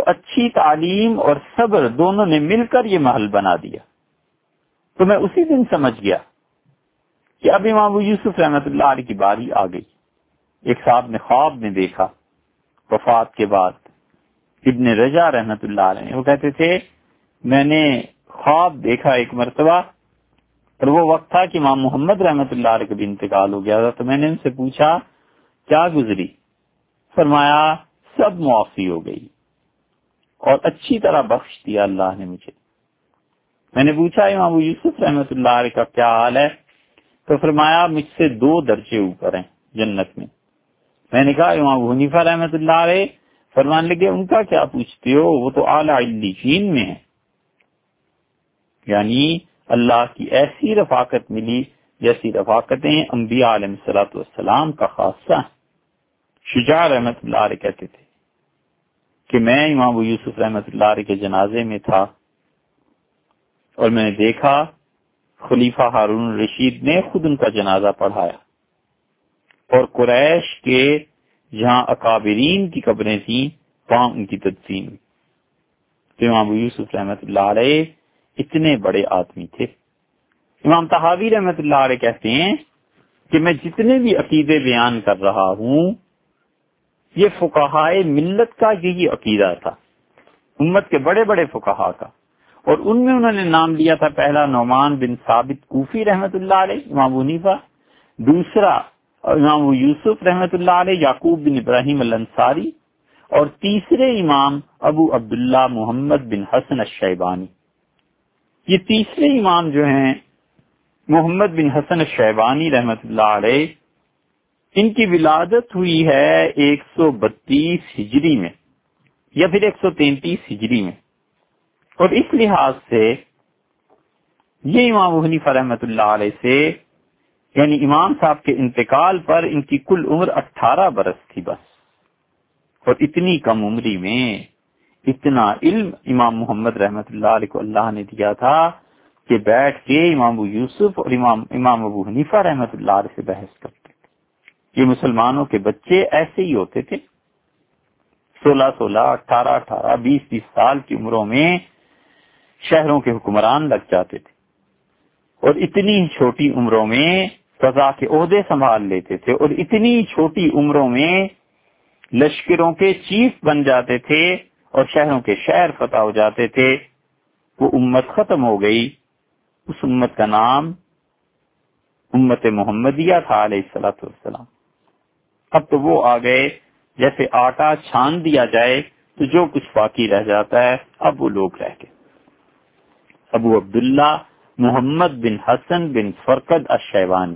تو اچھی تعلیم اور صبر دونوں نے مل کر یہ محل بنا دیا۔ تو میں اسی دن سمجھ گیا کہ اب امام ابو یوسف رحمۃ اللہ علیہ کی باری آ گئی۔ ایک صاحب نے خواب میں دیکھا وفات کے بعد، ابن رجا رحمۃ اللہ علیہ، وہ کہتے تھے میں نے خواب دیکھا ایک مرتبہ، اور وہ وقت تھا کہ امام محمد رحمۃ اللہ علیہ کا بھی انتقال ہو گیا تھا۔ تو میں نے ان سے پوچھا کیا گزری؟ فرمایا سب معافی ہو گئی اور اچھی طرح بخش دیا اللہ نے مجھے۔ میں نے پوچھا امام ابو یوسف رحمۃ اللہ علیہ کا کیا حال ہے؟ تو فرمایا مجھ سے 2 درجے اوپر ہیں جنت میں۔ میں نے کہا امام ابو حنیفہ رحمۃ اللہ علیہ؟ فرمانے لگے ان کا کیا پوچھتے ہو، وہ تو اعلی علیین میں ہے۔ یعنی اللہ کی ایسی رفاقت ملی جیسی رفاقتیں انبیاء علیہ الصلوۃ والسلام کا خاصہ ہیں۔ شجاع رحمۃ اللہ علیہ کہتے تھے کہ میں امام ابو یوسف رحمۃ اللہ علیہ کے جنازے میں تھا اور میں نے دیکھا خلیفہ ہارون الرشید نے خود ان کا جنازہ پڑھایا، اور قریش کے جہاں اکابرین کی قبریں تھیں وہاں ان کی تدفین ہوئی۔ تو امام ابو یوسف رحمۃ اللہ علیہ اتنے بڑے آدمی تھے۔ امام طحاوی رحمۃ اللہ علیہ کہتے ہیں کہ میں جتنے بھی عقیدے بیان کر رہا ہوں یہ فقہائے ملت کا یہی عقیدہ تھا، امت کے بڑے بڑے فقہاء کا، اور ان میں انہوں نے نام لیا تھا پہلا نعمان بن ثابت کوفی رحمۃ اللہ علیہ امام ابو حنیفہ، دوسرا امام ابو یوسف رحمۃ اللہ علیہ یعقوب بن ابراہیم الانصاری، اور تیسرے امام ابو عبداللہ محمد بن حسن الشیبانی۔ یہ تیسرے امام جو ہیں محمد بن حسن الشیبانی رحمۃ اللہ علیہ، ان کی ولادت ہوئی ہے 132 ہجری میں یا پھر 133 ہجری میں، اور اس لحاظ سے یہ امام ابو حنیفہ رحمۃ اللہ علیہ سے یعنی امام صاحب کے انتقال پر ان کی کل عمر 18 برس تھی بس، اور اتنی کم عمری میں اتنا علم امام محمد رحمۃ اللہ علیہ کو اللہ نے دیا تھا کہ بیٹھ کے امام ابو یوسف اور امام ابو حنیفہ رحمۃ اللہ علیہ سے بحث کرتے تھے۔ یہ مسلمانوں کے بچے ایسے ہی ہوتے تھے، 16 18 20 سال کی عمروں میں شہروں کے حکمران لگ جاتے تھے، اور اتنی چھوٹی عمروں میں قضا کے عہدے سنبھال لیتے تھے، اور اتنی چھوٹی عمروں میں لشکروں کے چیف بن جاتے تھے اور شہروں کے شہر فتح ہو جاتے تھے۔ وہ امت ختم ہو گئی، اس امت کا نام امت محمدیہ تھا علیہ الصلوۃ والسلام۔ اب تو وہ آ گئے جیسے آٹا چھان دیا جائے تو جو کچھ باقی رہ جاتا ہے، اب وہ لوگ رہ گئے۔ ابو عبداللہ محمد بن حسن بن فرقد الشیبانی،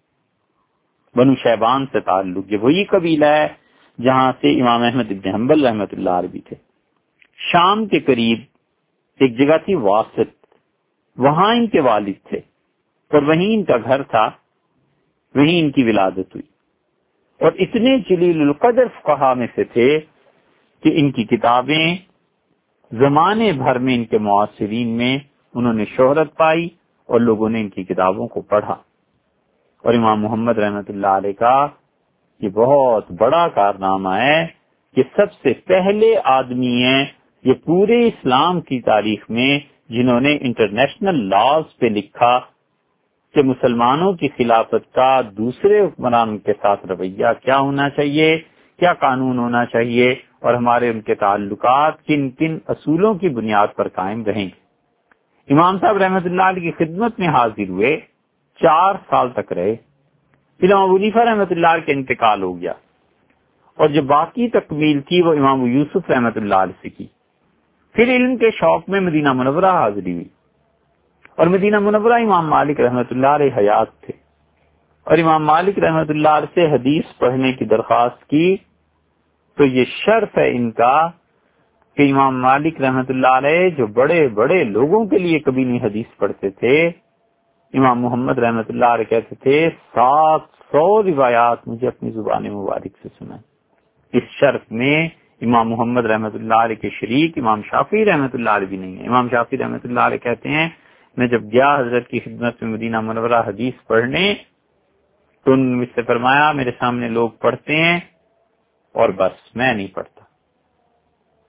بنو شیبان سے تعلق، یہ وہی قبیلہ ہے جہاں سے امام احمد بن حنبل رحمۃ اللہ علیہ بھی تھے۔ شام کے قریب ایک جگہ تھی واسط، وہاں ان کے والد تھے اور وہیں ان کا گھر تھا، وہیں ان کی ولادت ہوئی، اور اتنے جلیل القدر فقہاء میں سے تھے کہ ان کی کتابیں زمانے بھر میں ان کے معاصرین میں انہوں نے شہرت پائی اور لوگوں نے ان کی کتابوں کو پڑھا۔ اور امام محمد رحمۃ اللہ علیہ کا یہ بہت بڑا کارنامہ ہے کہ سب سے پہلے آدمی ہیں یہ پورے اسلام کی تاریخ میں جنہوں نے انٹرنیشنل لاز پہ لکھا کہ مسلمانوں کی خلافت کا دوسرے حکمران کے ساتھ رویہ کیا ہونا چاہیے، کیا قانون ہونا چاہیے، اور ہمارے ان کے تعلقات کن کن اصولوں کی بنیاد پر قائم رہیں گے۔ امام صاحب رحمۃ اللہ علیہ کی خدمت میں حاضر ہوئے، 4 سال تک رہے، پھر امام ابو حنیفہ رحمۃ اللہ علیہ کا انتقال ہو گیا، اور جو باقی تکمیل تھی وہ امام ابو یوسف رحمۃ اللہ علیہ سے کی۔ پھر علم کے شوق میں مدینہ منورہ حاضری ہوئی، اور مدینہ منورہ امام مالک رحمۃ اللہ علیہ حیات تھے، اور امام مالک رحمۃ اللہ علیہ سے حدیث پڑھنے کی درخواست کی، تو یہ شرف ہے ان کا کہ امام مالک رحمۃ اللہ علیہ جو بڑے بڑے لوگوں کے لیے کبھی نہیں حدیث پڑھتے تھے، امام محمد رحمۃ اللہ علیہ کہتے تھے 700 روایات مجھے اپنی زبان مبارک سے سنائیں۔ اس شرف میں امام محمد رحمۃ اللہ علیہ کے شریک امام شافعی رحمۃ اللہ علیہ بھی نہیں ہے۔ امام شافعی رحمۃ اللہ علیہ کہتے ہیں میں جب گیا حضرت کی خدمت میں مدینہ منورہ حدیث پڑھنے تو انہوں نے مجھ سے فرمایا میرے سامنے لوگ پڑھتے ہیں اور بس میں نہیں پڑھتا۔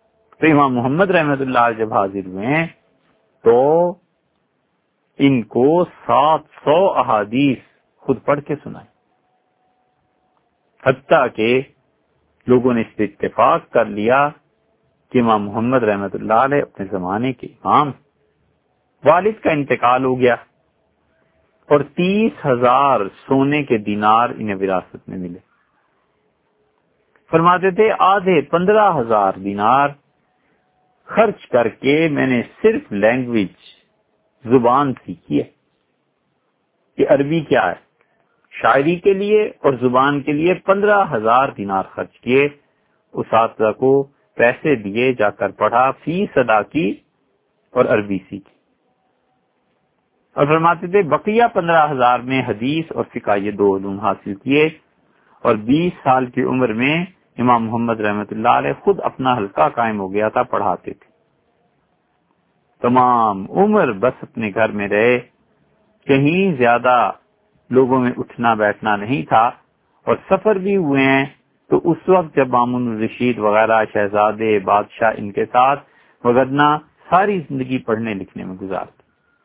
تو امام محمد رحمت اللہ جب حاضر ہوئے تو ان کو 700 احادیث خود پڑھ کے سنائے، حتیٰ کہ لوگوں نے اس پہ اتفاق کر لیا کہ امام محمد رحمت اللہ علیہ اپنے زمانے کے امام، والد کا انتقال ہو گیا اور 30,000 سونے کے دینار انہیں وراثت میں ملے۔ فرماتے تھے آدھے 15,000 دینار خرچ کر کے میں نے صرف لینگویج زبان سیکھی ہے کہ عربی کیا ہے، شاعری کے لیے اور زبان کے لیے 15,000 دینار خرچ کیے، اساتذہ کو پیسے دیے، جا کر پڑھا، فیس ادا کی اور عربی سیکھی۔ اور فرماتے تھے بقیہ 15,000 میں حدیث اور فقہ یہ 2 علوم حاصل کیے، اور 20 سال کی عمر میں امام محمد رحمت اللہ علیہ خود اپنا حلقہ قائم ہو گیا تھا، پڑھاتے تھے۔ تمام عمر بس اپنے گھر میں رہے، کہیں زیادہ لوگوں میں اٹھنا بیٹھنا نہیں تھا، اور سفر بھی ہوئے ہیں تو اس وقت جب مامون الرشید وغیرہ شہزادے بادشاہ ان کے ساتھ، وگرنہ ساری زندگی پڑھنے لکھنے میں گزارتے۔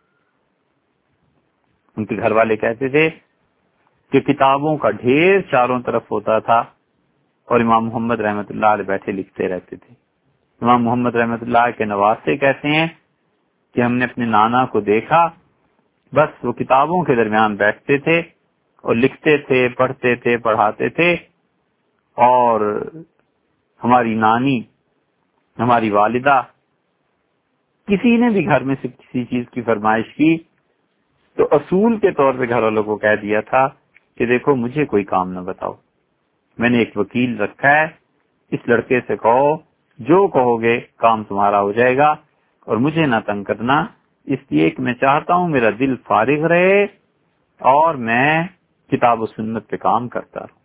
ان کے گھر والے کہتے تھے کہ کتابوں کا ڈھیر چاروں طرف ہوتا تھا اور امام محمد رحمت اللہ علیہ بیٹھے لکھتے رہتے تھے۔ امام محمد رحمت اللہ کے نواسے کہتے ہیں کہ ہم نے اپنے نانا کو دیکھا، بس وہ کتابوں کے درمیان بیٹھتے تھے اور لکھتے تھے، پڑھتے تھے، پڑھاتے تھے، اور ہماری نانی، ہماری والدہ، کسی نے بھی گھر میں سے کسی چیز کی فرمائش کی تو اصول کے طور پہ گھر والوں کو کہہ دیا تھا کہ دیکھو مجھے کوئی کام نہ بتاؤ، میں نے ایک وکیل رکھا ہے، اس لڑکے سے کہو جو کہو گے کام تمہارا ہو جائے گا، اور مجھے نہ تنگ کرنا، اس لیے کہ میں چاہتا ہوں میرا دل فارغ رہے اور میں کتاب و سنت پہ کام کرتا رہوں۔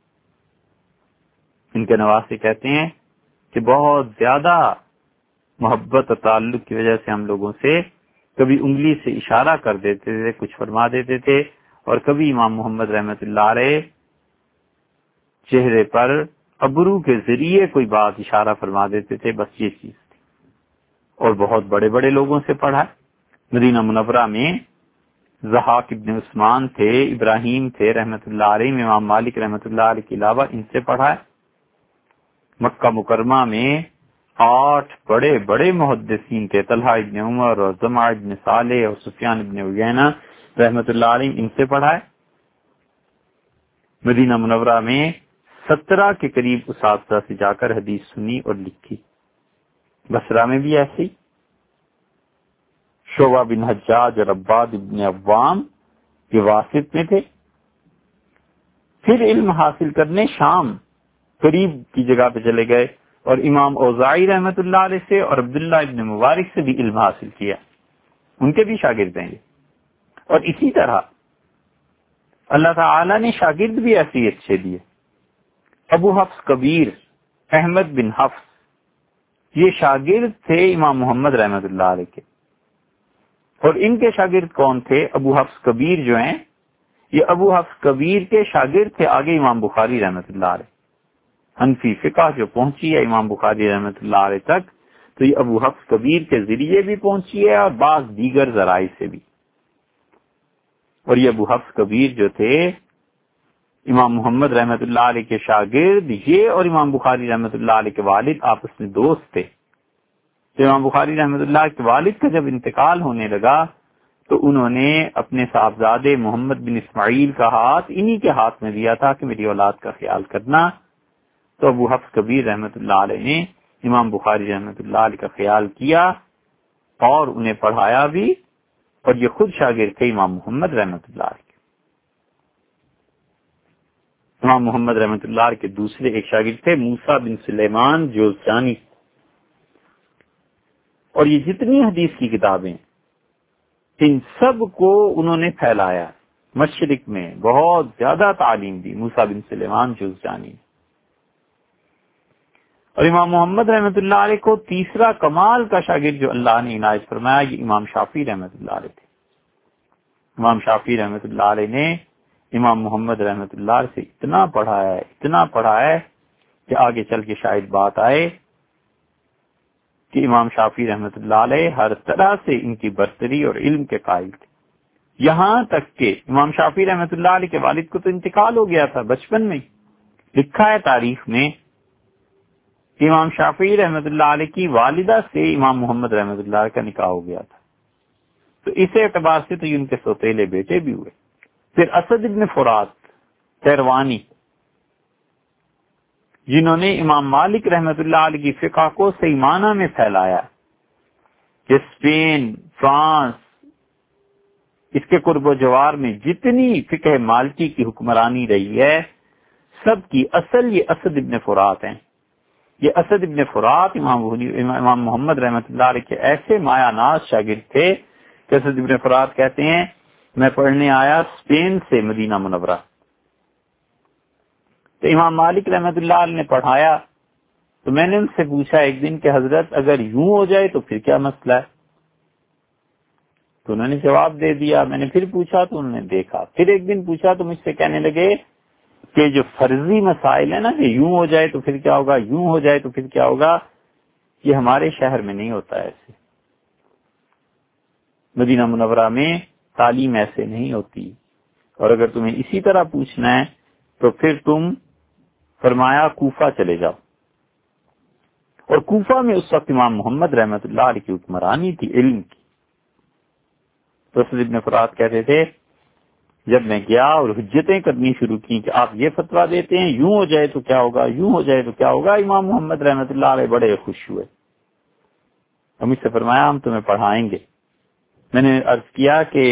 ان کے نواسے کہتے ہیں کہ بہت زیادہ محبت اور تعلق کی وجہ سے ہم لوگوں سے کبھی انگلی سے اشارہ کر دیتے تھے، کچھ فرما دیتے تھے، اور کبھی امام محمد رحمت اللہ علیہ چہرے پر ابرو کے ذریعے کوئی بات اشارہ فرما دیتے تھے، بس یہ چیز تھی۔ اور بہت بڑے بڑے لوگوں سے پڑھا، مدینہ منورہ میں ضحاک ابن عثمان تھے، ابراہیم تھے رحمت اللہ علیہ، امام مالک رحمت اللہ علیہ کے علاوہ ان سے پڑھا ہے۔ مکہ مکرمہ میں 8 بڑے بڑے محدثین تھے، طلحہ ابن عمر اور زمع ابن صالح اور سفیان ابن عیینہ رحمت اللہ علیہ، ان سے پڑھا ہے۔ مدینہ منورہ میں 17 کے قریب اساتذہ سے جا کر حدیث سنی اور لکھی۔ بصرہ میں بھی ایسی شعبہ بن حجاج اور عباد ابن عوام کے واسط میں تھے۔ پھر علم حاصل کرنے شام قریب کی جگہ پہ چلے گئے اور امام اوزاعی رحمت اللہ علیہ سے اور عبداللہ ابن مبارک سے بھی علم حاصل کیا، ان کے بھی شاگرد ہیں۔ اور اسی طرح اللہ تعالی نے شاگرد بھی ایسے ہی اچھے دیے۔ ابو حفص کبیر احمد بن حفص یہ شاگرد تھے امام محمد رحمت اللہ علیہ کے، اور ان کے شاگرد کون تھے؟ ابو حفص کبیر جو ہیں یہ ابو حفص کبیر کے شاگرد تھے آگے امام بخاری رحمت اللہ علیہ۔ حنفی فقہ جو پہنچی ہے امام بخاری رحمت اللہ علیہ تک تو یہ ابو حفص کبیر کے ذریعے بھی پہنچی ہے اور بعض دیگر ذرائع سے بھی۔ اور یہ ابو حفص کبیر جو تھے امام محمد رحمت اللہ علیہ کے شاگرد، یہ اور امام بخاری رحمت اللہ علیہ کے والد آپس میں دوست تھے۔ تو امام بخاری رحمت اللہ کے والد کا جب انتقال ہونے لگا تو انہوں نے اپنے صاحبزادے محمد بن اسماعیل کا ہاتھ انہی کے ہاتھ میں دیا تھا کہ میری اولاد کا خیال کرنا۔ تو ابو حفص کبیر رحمت اللہ علیہ نے امام بخاری رحمت اللہ علیہ کا خیال کیا اور انہیں پڑھایا بھی، اور یہ خود شاگرد تھے امام محمد رحمت اللہ علیہ۔ امام محمد رحمت اللہ علیہ کے دوسرے ایک شاگرد تھے موسیٰ بن سلیمان جوزجانی، اور یہ جتنی حدیث کی کتابیں ان سب کو انہوں نے پھیلایا، مشرق میں بہت زیادہ تعلیم دی موسیٰ بن سلیمان جوزجانی۔ اور امام محمد رحمت اللہ علیہ کو تیسرا کمال کا شاگرد جو اللہ نے عنایت فرمایا یہ امام شافعی رحمت اللہ علیہ تھے۔ امام شافعی رحمت اللہ علیہ نے امام محمد رحمت اللہ علیہ سے اتنا پڑھا ہے کہ آگے چل کے شاید بات آئے کہ امام شافعی رحمۃ اللہ علیہ ہر طرح سے ان کی برتری اور علم کے قائل تھے، یہاں تک کہ امام شافعی رحمۃ اللہ علیہ کے والد کو تو انتقال ہو گیا تھا بچپن میں. لکھا ہے تاریخ میں کہ امام شافعی رحمۃ اللہ علیہ کی والدہ سے امام محمد رحمۃ اللہ علیہ کا نکاح ہو گیا تھا، تو اس اعتبار سے تو ان کے سوتیلے بیٹے بھی ہوئے. پھر اسد ابن فرات تیروانی، جنہوں نے امام مالک رحمۃ اللہ علیہ کی فقہ کو صحیح معنی میں پھیلایا، کہ اسپین، فرانس، اس کے قرب و جوار میں جتنی فقہ مالکی کی حکمرانی رہی ہے سب کی اصل یہ اسد ابن فرات ہیں. یہ اسد ابن فرات امام محمد رحمۃ اللہ علیہ کے ایسے مایہ ناز شاگرد تھے کہ اسد ابن فرات کہتے ہیں میں پڑھنے آیا اسپین سے مدینہ منورہ، تو امام مالک رحمۃ اللہ علیہ نے پڑھایا، تو میں نے ان سے پوچھا ایک دن کہ حضرت اگر یوں ہو جائے تو پھر کیا مسئلہ ہے؟ تو انہوں نے جواب دے دیا. میں نے پھر پوچھا تو انہوں نے دیکھا. پھر ایک دن پوچھا تو مجھ سے کہنے لگے کہ جو فرضی مسائل ہیں نا کہ یوں ہو جائے تو پھر کیا ہوگا، یوں ہو جائے تو پھر کیا ہوگا، یہ ہمارے شہر میں نہیں ہوتا ایسے، مدینہ منورہ میں تعلیم ایسے نہیں ہوتی، اور اگر تمہیں اسی طرح پوچھنا ہے تو پھر تم فرمایا کوفہ چلے جاؤ. اور کوفہ میں اس وقت امام محمد رحمۃ اللہ علیہ کی حکمرانی تھی علم کی. تو اسد ابن فرات کہتے تھے جب میں گیا اور حجتیں کرنی شروع کی کہ آپ یہ فتویٰ دیتے ہیں یوں ہو جائے تو کیا ہوگا، یوں ہو جائے تو کیا ہوگا، امام محمد رحمۃ اللہ علیہ بڑے خوش ہوئے. ہم اس سے فرمایا ہم تمہیں پڑھائیں گے. میں نے عرض کیا کہ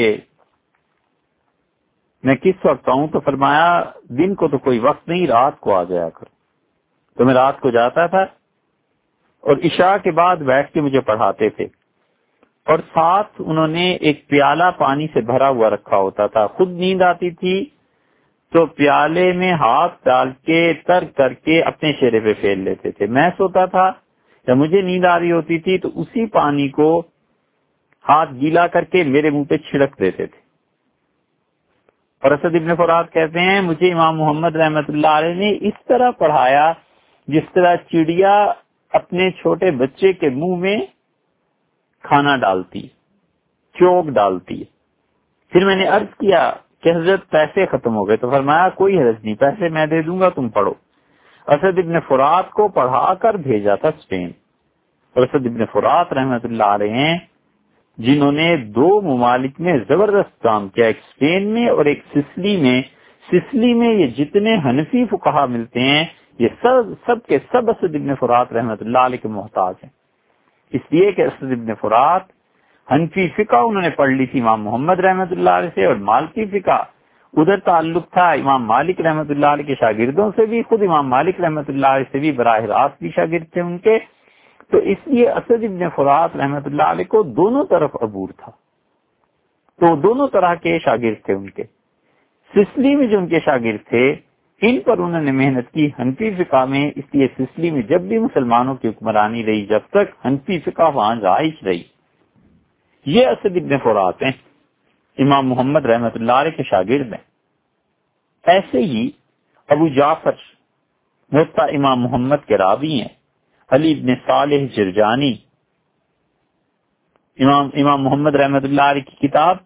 میں کس وقت آؤں، تو فرمایا دن کو تو کوئی وقت نہیں، رات کو آ جایا کرو. تو میں رات کو جاتا تھا اور عشاء کے بعد بیٹھ کے مجھے پڑھاتے تھے، اور ساتھ انہوں نے ایک پیالہ پانی سے بھرا ہوا رکھا ہوتا تھا. خود نیند آتی تھی تو پیالے میں ہاتھ ڈال کے تر کر کے اپنے چہرے پہ پھیر لیتے تھے. میں سوتا تھا یا مجھے نیند آ رہی ہوتی تھی تو اسی پانی کو ہاتھ گیلا کر کے میرے منہ پہ چھڑک دیتے تھے. اور اسد ابن فرات کہتے ہیں مجھے امام محمد رحمۃ اللہ علیہ نے اس طرح پڑھایا جس طرح چڑیا اپنے چھوٹے بچے کے منہ میں کھانا ڈالتی، چوک ڈالتی. پھر میں نے عرض کیا کہ حضرت پیسے ختم ہو گئے، تو فرمایا کوئی حرج نہیں، پیسے میں دے دوں گا، تم پڑھو. اسد ابن فرات کو پڑھا کر بھیجا تھا اسپین. اور اسد ابن فرات رحمۃ اللہ علیہ ہیں جنہوں نے 2 ممالک میں زبردست کام کیا، ایک اسپین میں اور ایک سسلی میں. سسلی میں یہ جتنے حنفی فقہا ملتے ہیں یہ سب کے سب اسد ابن فرات رحمۃ اللہ علیہ کے محتاج ہیں، اس لیے کہ اسد ابن فرات حنفی فقہ انہوں نے پڑھ لی تھی امام محمد رحمۃ اللہ علیہ سے، اور مالکی فقہ ادھر تعلق تھا امام مالک رحمۃ اللہ علیہ کے شاگردوں سے بھی، خود امام مالک رحمۃ اللہ علیہ سے بھی براہ راست بھی شاگرد تھے ان کے. تو اس لیے اسد ابن فرات رحمۃ اللہ علیہ کو دونوں طرف عبور تھا، تو دونوں طرح کے شاگرد تھے ان کے. سسلی میں جو ان کے شاگرد تھے ان پر انہوں نے محنت کی حنفی فقہ میں، اس لیے سسلی میں جب بھی مسلمانوں کی حکمرانی رہی جب تک حنفی فقہ وہاں رائج رہی. یہ اسد ابن فرات ہیں، امام محمد رحمۃ اللہ علیہ کے شاگرد ہیں. ایسے ہی ابو جعفر موطا امام محمد کے راوی ہیں، علی ابن صالح جرجانی. امام محمد رحمۃ اللہ علیہ کی کتاب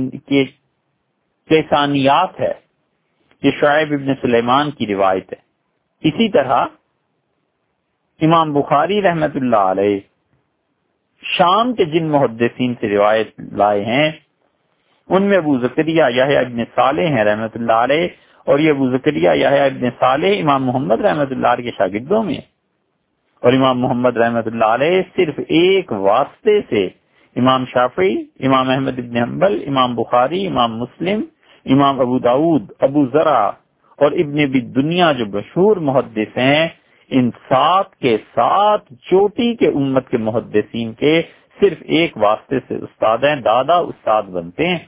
کیسانیات ہے، یہ شعیب ابن سلیمان کی روایت ہے. اسی طرح امام بخاری رحمۃ اللہ علیہ شام کے جن محدثین سے روایت لائے ہیں ان میں ابو زکریا یحییٰ ابن صالح ہیں رحمۃ اللہ علیہ، اور یہ ابو زکریا یحییٰ ابن صالح امام محمد رحمۃ اللہ علیہ کے شاگردوں میں. اور امام محمد رحمۃ اللہ علیہ صرف ایک واسطے سے امام شافعی، امام احمد ابن حنبل، امام بخاری، امام مسلم، امام ابو داود، ابو زرع اور ابن ابی دنیا جو مشہور محدث ہیں، ان 7 کے 7 چوٹی کے امت کے محدثین کے صرف ایک واسطے سے استاد ہیں، دادا استاد بنتے ہیں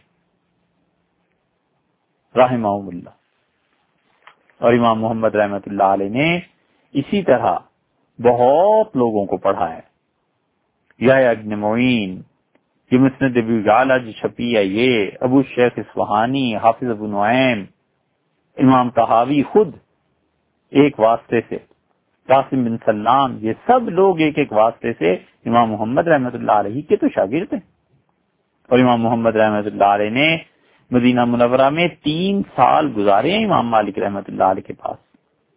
رحمہم اللہ. اور امام محمد رحمۃ اللہ علیہ نے اسی طرح بہت لوگوں کو پڑھایا. یحییٰ ابن معین، یہ مسند ابی یعلا جو چھپی ہے، یہ ابو شیخ اصفہانی، حافظ ابو نعیم، امام طحاوی خود ایک واسطے سے. قاسم بن سلام، یہ سب لوگ ایک ایک واسطے سے امام محمد رحمۃ اللہ علیہ کے تو شاگرد ہیں. اور امام محمد رحمۃ اللہ علیہ نے مدینہ منورہ میں 3 سال گزارے ہیں امام مالک رحمۃ اللہ علیہ کے پاس.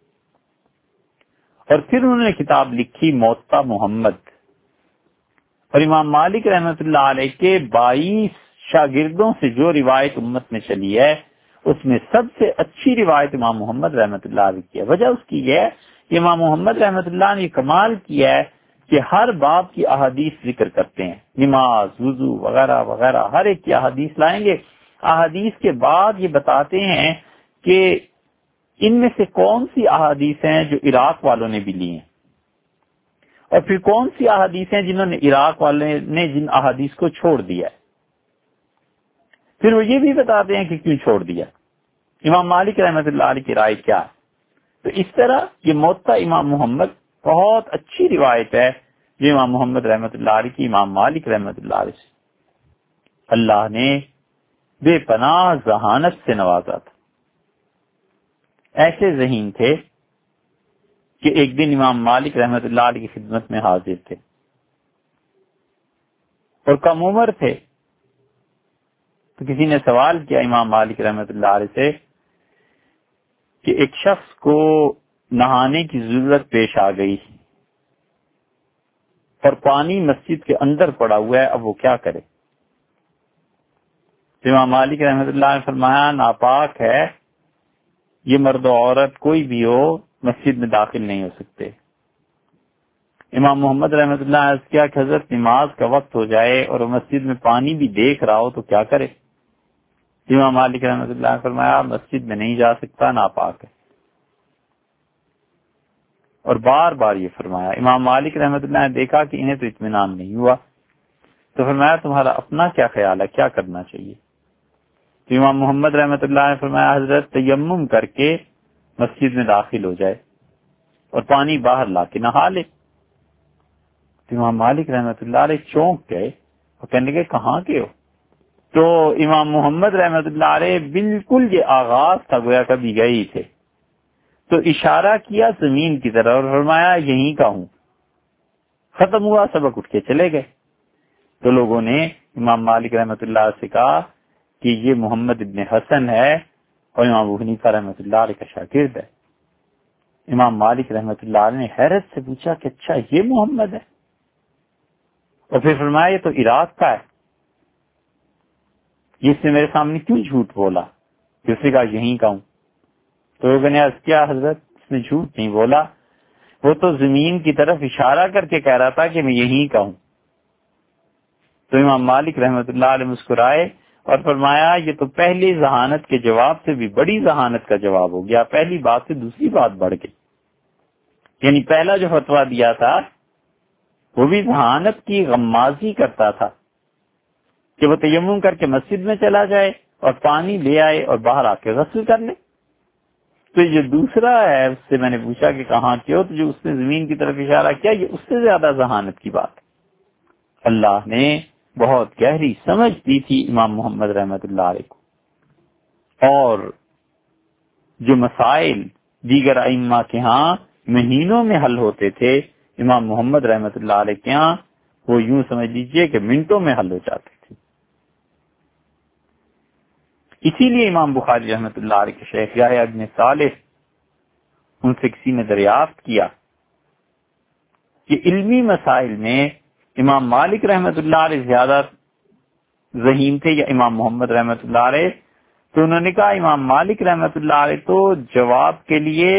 اور پھر انہوں نے کتاب لکھی موطا محمد. اور امام مالک رحمۃ اللہ علیہ کے 22 شاگردوں سے جو روایت امت میں چلی ہے اس میں سب سے اچھی روایت امام محمد رحمۃ اللہ علیہ کی ہے. وجہ اس کی یہ ہے کہ امام محمد رحمۃ اللہ نے کمال کیا ہے کہ ہر باب کی احادیث ذکر کرتے ہیں، نماز، وضو وغیرہ وغیرہ ہر ایک کی احادیث لائیں گے. احادیث کے بعد یہ بتاتے ہیں کہ ان میں سے کون سی احادیث ہیں جو عراق والوں نے بھی لی ہیں، اور پھر کون سی احادیث ہیں جنہوں نے عراق والے نے جن احادیث کو چھوڑ دیا ہے. پھر وہ یہ بھی بتاتے ہیں کہ کیوں چھوڑ دیا، امام مالک رحمۃ اللہ علیہ کی رائے کیا ہے. تو اس طرح یہ موطا امام محمد بہت اچھی روایت ہے جو امام محمد رحمۃ اللہ علیہ کی امام مالک رحمۃ اللہ علیہ سے اللہ نے بے پناہ ذہانت سے نوازا تھا. ایسے ذہین تھے کہ ایک دن امام مالک رحمۃ اللہ علیہ کی خدمت میں حاضر تھے اور کم عمر تھے. تو کسی نے سوال کیا امام مالک رحمۃ اللہ علیہ سے کہ ایک شخص کو نہانے کی ضرورت پیش آ گئی اور پانی مسجد کے اندر پڑا ہوا ہے، اب وہ کیا کرے؟ امام مالک رحمۃ اللہ نے فرمایا ناپاک ہے، یہ مرد و عورت کوئی بھی ہو مسجد میں داخل نہیں ہو سکتے. امام محمد رحمۃ اللہ نے عرض کیا کہ حضرت نماز کا وقت ہو جائے اور وہ مسجد میں پانی بھی دیکھ رہا ہو تو کیا کرے؟ امام مالک رحمۃ اللہ نے فرمایا مسجد میں نہیں جا سکتا، ناپاک ہے. اور بار بار یہ فرمایا. امام مالک رحمۃ اللہ نے دیکھا کہ انہیں تو اطمینان نہیں ہوا تو فرمایا تمہارا اپنا کیا خیال ہے، کیا کرنا چاہیے؟ تو امام محمد رحمۃ اللہ نے فرمایا حضرت تیمم کر کے مسجد میں داخل ہو جائے اور پانی باہر لا کے نہا لے. تو امام مالک رحمۃ اللہ علیہ چونک گئے اور کہنے لگے کہاں کے ہو؟ تو امام محمد رحمۃ اللہ علیہ بالکل یہ آغاز تھا گویا کبھی گئے ہی تھے، تو اشارہ کیا زمین کی طرف اور فرمایا یہیں کا ہوں. ختم ہوا، سبق اٹھ کے چلے گئے. تو لوگوں نے امام مالک رحمۃ اللہ سے کہا کہ یہ محمد ابن حسن ہے اور امام ابو حنیفہ رحمۃ اللہ علیہ کا شاگرد ہے. امام مالک رحمۃ اللہ علیہ نے حیرت سے پوچھا کہ اچھا یہ محمد ہے؟ اور پھر فرمایا یہ تو عراق کا ہے، یہ اس نے میرے سامنے کیوں جھوٹ بولا؟ اس نے کہا یہیں کا ہوں. تو لوگوں نے عرض کیا حضرت اس نے جھوٹ نہیں بولا، وہ تو زمین کی طرف اشارہ کر کے کہہ رہا تھا کہ میں یہیں کا ہوں. تو امام مالک رحمۃ اللہ علیہ مسکرائے اور فرمایا یہ تو پہلی ذہانت کے جواب سے بھی بڑی ذہانت کا جواب ہو گیا، پہلی بات سے دوسری بات بڑھ گئی. یعنی پہلا جو فتویٰ دیا تھا وہ بھی ذہانت کی غمازی کرتا تھا کہ وہ تیمم کر کے مسجد میں چلا جائے اور پانی لے آئے اور باہر آ کے غسل کر لے. تو یہ دوسرا ہے، اس سے میں نے پوچھا کہ کہاں کے ہو، تو جو اس نے زمین کی طرف اشارہ کیا یہ اس سے زیادہ ذہانت کی بات. اللہ نے بہت گہری سمجھ دی تھی امام محمد رحمۃ اللہ علیہ کو، اور جو مسائل دیگر ائمہ کے ہاں مہینوں میں حل ہوتے تھے امام محمد رحمۃ اللہ علیہ کے ہاں وہ یوں سمجھ لیجئے کہ منٹوں میں حل ہو جاتے تھے. اسی لیے امام بخاری رحمۃ اللہ علیہ کے شیخ یحییٰ ابن صالح ان سے کسی نے دریافت کیا کہ علمی مسائل میں امام مالک رحمۃ اللہ علیہ زیادہ ذہین تھے یا امام محمد رحمۃ اللہ علیہ؟ تو انہوں نے کہا امام مالک رحمۃ اللہ علیہ تو جواب کے لیے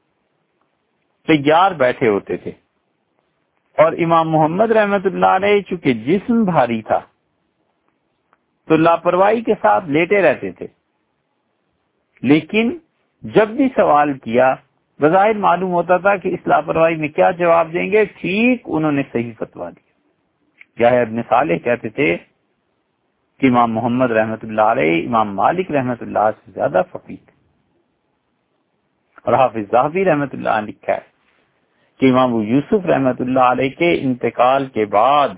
تیار بیٹھے ہوتے تھے، اور امام محمد رحمۃ اللہ علیہ چونکہ جسم بھاری تھا تو لاپرواہی کے ساتھ لیٹے رہتے تھے، لیکن جب بھی سوال کیا بظاہر معلوم ہوتا تھا کہ اس لاپرواہی میں کیا جواب دیں گے، ٹھیک انہوں نے صحیح فتویٰ دیا. یحییٰ ابن صالح کہتے تھے کہ امام محمد رحمۃ اللہ علیہ امام مالک رحمۃ اللہ سے زیادہ فقیہ تھے. اور حافظ ذہبی رحمۃ اللہ نے لکھا ہے کہ امام ابو یوسف رحمۃ اللہ علیہ کے انتقال کے بعد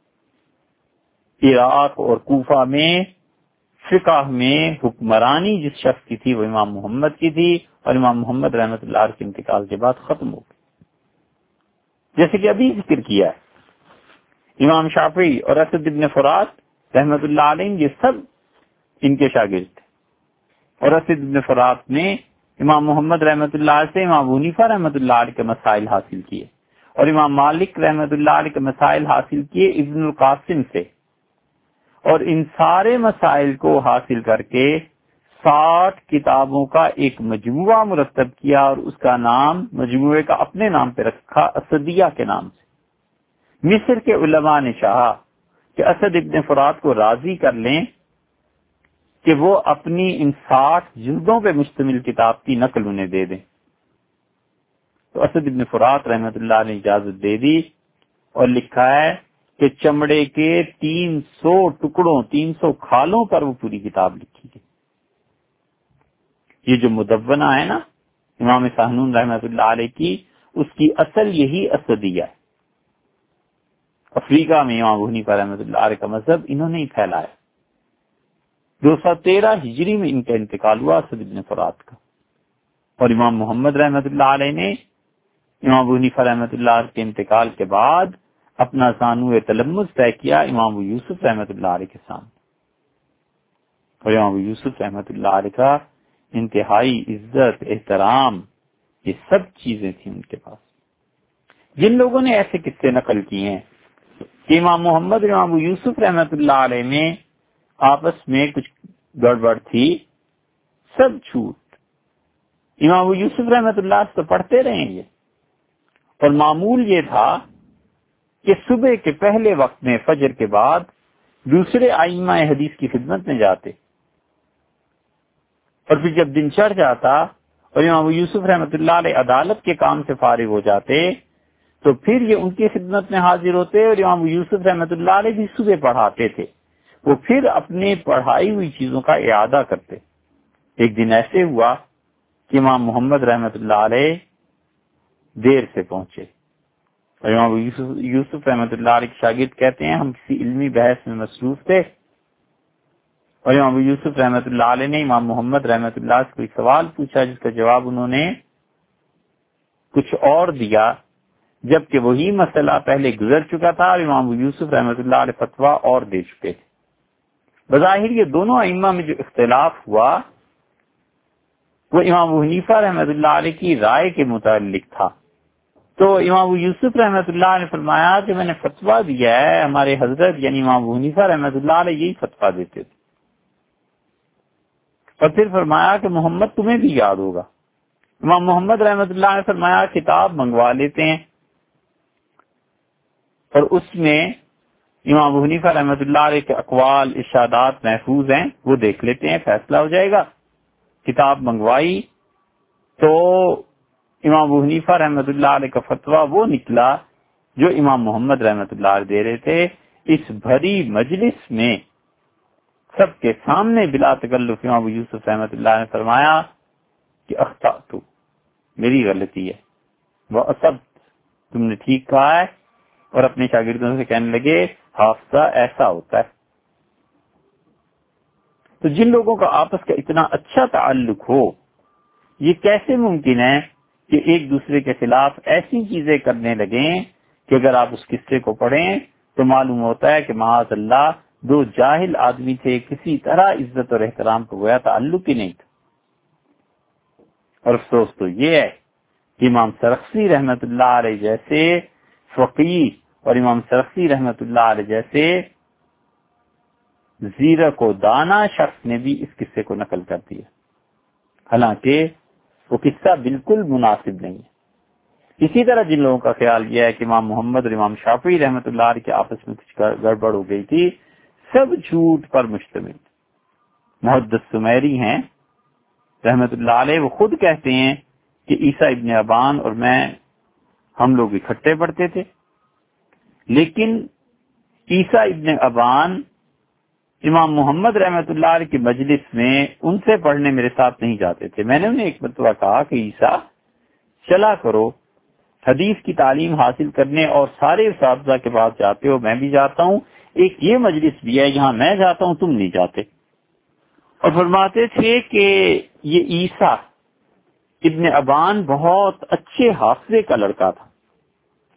عراق اور کوفہ میں فقہ میں حکمرانی جس شخص کی تھی وہ امام محمد کی تھی، اور امام محمد رحمۃ اللہ علیہ کے انتقال کے بعد ختم ہو گئی. جیسے کہ ابھی ذکر کیا ہے، امام شافعی اور اسد ابن فرات رحمت اللہ علیہ یہ سب ان کے شاگرد تھے، اور اسد ابن فرات نے امام محمد رحمت اللہ علیہ سے امام ابو حنیفہ رحمت اللہ علیہ کے مسائل حاصل کیے، اور امام مالک رحمت اللہ علیہ کے مسائل حاصل کیے ابن القاسم سے، اور ان سارے مسائل کو حاصل کر کے 60 کتابوں کا ایک مجموعہ مرتب کیا، اور اس کا نام مجموعے کا اپنے نام پہ رکھا، اسدیہ کے نام سے۔ مصر کے علماء نے چاہا کہ اسد ابن فرات کو راضی کر لیں کہ وہ اپنی ان 60 جلدوں پہ مشتمل کتاب کی نقل انہیں دے دیں، تو اسد ابن فرات رحمت اللہ نے اجازت دے دی، اور لکھا ہے کہ چمڑے کے 300 ٹکڑوں 300 کھالوں پر وہ پوری کتاب لکھی گئی۔ یہ جو مدونہ ہے نا امام سہنون رحمت اللہ علیہ کی، اس کی اصل یہی اسدیہ ہے۔ افریقہ میں امام ابو حنیفہ رحمت اللہ علیہ کا مذہب انہوں نے ہی پھیلایا۔ 213 ہجری میں ان کا انتقال ہوا اسد ابن فرات کا، اور امام محمد رحمت اللہ علیہ نے امام ابو حنیفہ رحمت اللہ علیہ کے انتقال کے بعد اپنا ثانوِ تلمذ طے کیا امام ابو یوسف رحمت اللہ علیہ کے سامنے، اور امام ابو یوسف رحمت اللہ علیہ کا انتہائی عزت احترام یہ سب چیزیں تھیں ان کے پاس۔ جن لوگوں نے ایسے قصے نقل کیے ہیں کہ امام محمد امام ابو یوسف رحمت اللہ علیہ میں آپس میں کچھ گڑبڑ تھی، سب جھوٹ۔ امام ابو یوسف رحمت اللہ سے پڑھتے رہے یہ، اور معمول یہ تھا کہ صبح کے پہلے وقت میں فجر کے بعد دوسرے ائمہ حدیث کی خدمت میں جاتے، اور پھر جب دن چڑھ جاتا اور امام ابو یوسف رحمت اللہ علیہ عدالت کے کام سے فارغ ہو جاتے تو پھر یہ ان کی خدمت میں حاضر ہوتے، اور امام ابو یوسف رحمت اللہ علیہ بھی صبح پڑھاتے تھے، وہ پھر اپنے پڑھائی ہوئی چیزوں کا اعادہ کرتے۔ ایک دن ایسے ہوا کہ امام محمد رحمت اللہ علیہ دیر سے پہنچے، اور امام یوسف رحمت اللہ علیہ کے شاگرد کہتے ہیں ہم کسی علمی بحث میں مصروف تھے، اور امام یوسف رحمت اللہ علیہ نے امام محمد رحمت اللہ سے کوئی سوال پوچھا جس کا جواب انہوں نے کچھ اور دیا، جبکہ وہی مسئلہ پہلے گزر چکا تھا اور امام یوسف رحمت اللہ علیہ فتویٰ اور دے چکے تھے۔ بظاہر یہ دونوں ائمہ میں جو اختلاف ہوا وہ امام ابو حنیفہ رحمت اللہ علیہ کی رائے کے متعلق تھا، تو امام ابو یوسف رحمت اللہ نے فرمایا کہ میں نے فتویٰ دیا ہے، ہمارے حضرت یعنی امام ابو حنیفہ رحمت اللہ علیہ یہی فتویٰ دیتے تھے، اور پھر فرمایا کہ محمد تمہیں بھی یاد ہوگا۔ امام محمد رحمت اللہ نے فرمایا کتاب منگوا لیتے ہیں، اور اس میں امام ابو حنیفہ رحمت اللہ علیہ کے اقوال ارشادات محفوظ ہیں، وہ دیکھ لیتے ہیں، فیصلہ ہو جائے گا۔ کتاب منگوائی تو امام ابو حنیفہ رحمت اللہ علیہ کا فتویٰ وہ نکلا جو امام محمد رحمت اللہ علیہ دے رہے تھے۔ اس بھری مجلس میں سب کے سامنے بلا تکلف امام ابو یوسف رحمت اللہ نے فرمایا کہ اخطأت، میری غلطی ہے، وَأَصَبْتُ، تم نے ٹھیک کہا ہے، اور اپنے شاگردوں سے کہنے لگے حافظہ ایسا ہوتا ہے۔ تو جن لوگوں کا آپس کا اتنا اچھا تعلق ہو، یہ کیسے ممکن ہے کہ ایک دوسرے کے خلاف ایسی چیزیں کرنے لگیں کہ اگر آپ اس قصے کو پڑھیں تو معلوم ہوتا ہے کہ معاذ اللہ دو جاہل آدمی تھے، کسی طرح عزت اور احترام کو گویا تعلق ہی نہیں تھا۔ اور افسوس تو یہ ہے کہ امام سرخسی رحمت اللہ علیہ جیسے فقیہ اور امام سرخسی رحمت اللہ علیہ جیسے زیرک و دانا شخص نے بھی اس قصے کو نقل کر دیا، حالانکہ وہ قصہ بالکل مناسب نہیں ہے۔ اسی طرح جن لوگوں کا خیال یہ ہے کہ امام محمد اور امام شافعی رحمت اللہ علیہ کے آپس میں کچھ گڑبڑ ہو گئی تھی، سب جھوٹ پر مشتمل۔ محدث سمیری ہیں رحمت اللہ علیہ، وہ خود کہتے ہیں کہ عیسیٰ ابن ابان اور میں ہم لوگ اکٹھے پڑھتے تھے، لیکن عیسیٰ ابن ابان امام محمد رحمت اللہ علیہ کی مجلس میں ان سے پڑھنے میرے ساتھ نہیں جاتے تھے۔ میں نے انہیں ایک مرتبہ کہا کہ عیسیٰ چلا کرو حدیث کی تعلیم حاصل کرنے، اور سارے اساتذہ کے پاس جاتے ہو، میں بھی جاتا ہوں، ایک یہ مجلس بھی ہے یہاں میں جاتا ہوں، تم نہیں جاتے۔ اور فرماتے تھے کہ یہ عیسیٰ ابن ابان بہت اچھے حافظے کا لڑکا تھا،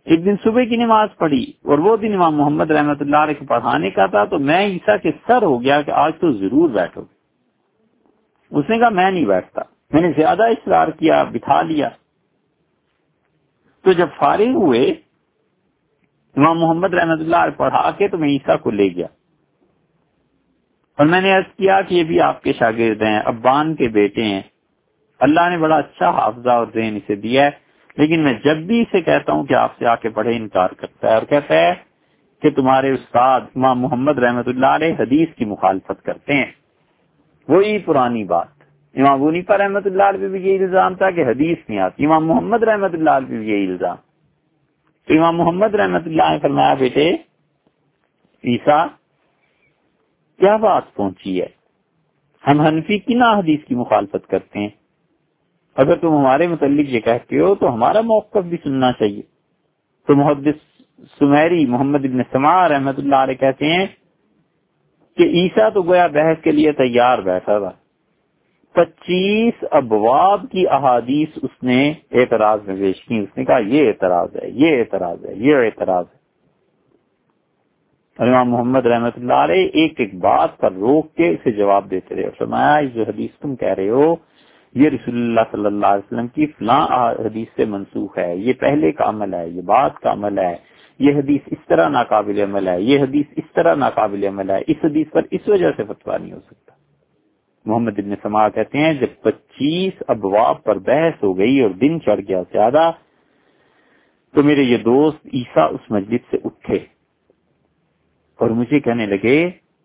ایک دن صبح کی نماز پڑھی اور وہ دن امام محمد رحمۃ اللہ علیہ کے پڑھانے کا تھا، تو میں عیسیٰ کے سر ہو گیا کہ آج تو ضرور بیٹھو گے۔ اس نے کہا میں نہیں بیٹھتا، میں نے زیادہ اصرار کیا، بٹھا لیا۔ تو جب فارغ ہوئے امام محمد رحمۃ اللہ علیہ پڑھا کے تو میں عیسیٰ کو لے گیا اور میں نے عرض کیا کہ یہ بھی آپ کے شاگرد ہیں، ابان کے بیٹے ہیں، اللہ نے بڑا اچھا حافظہ اور ذہن اسے دیا ہے، لیکن میں جب بھی اسے کہتا ہوں کہ آپ سے آ کے پڑھے انکار کرتا ہے اور کہتا ہے کہ تمہارے استاد امام محمد رحمۃ اللہ علیہ حدیث کی مخالفت کرتے ہیں۔ وہی پرانی بات، امام ابو حنیفہ رحمۃ اللہ علیہ پہ بھی یہی الزام تھا کہ حدیث نہیں آتی، امام محمد رحمۃ اللہ علیہ پہ بھی یہی الزام۔ تو امام محمد رحمۃ اللہ علیہ نے فرمایا بیٹے عیسیٰ کیا بات پہنچی ہے، ہم حنفی کن حدیث کی مخالفت کرتے ہیں، اگر تم ہمارے متعلق یہ کہتے ہو تو ہمارا موقف بھی سننا چاہیے۔ تو محدث سمیری محمد ابن سماع رحمۃ اللہ علیہ کہتے ہیں کہ عیسیٰ تو گویا بحث کے لیے تیار بیٹھا تھا، 25 ابواب کی احادیث اس نے اعتراض میں پیش کی، اس نے کہا یہ اعتراض ہے، یہ اعتراض ہے، یہ اعتراض ہے، اور امام محمد رحمۃ اللہ علیہ ایک ایک بات پر روک کے اسے جواب دیتے رہے اور فرمایا جو حدیث تم کہہ رہے ہو یہ رسول اللہ صلی اللہ علیہ وسلم کی فلاں حدیث سے منسوخ ہے، یہ پہلے کا عمل ہے، یہ بعد کا عمل ہے، یہ حدیث اس طرح ناقابل عمل ہے، یہ حدیث اس طرح ناقابل عمل ہے، اس حدیث پر اس وجہ سے فتویٰ نہیں ہو سکتا۔ محمد ابن سماع کہتے ہیں جب 25 ابواب پر بحث ہو گئی اور دن چڑھ گیا زیادہ تو میرے یہ دوست عیسیٰ اس مجلس سے اٹھے اور مجھے کہنے لگے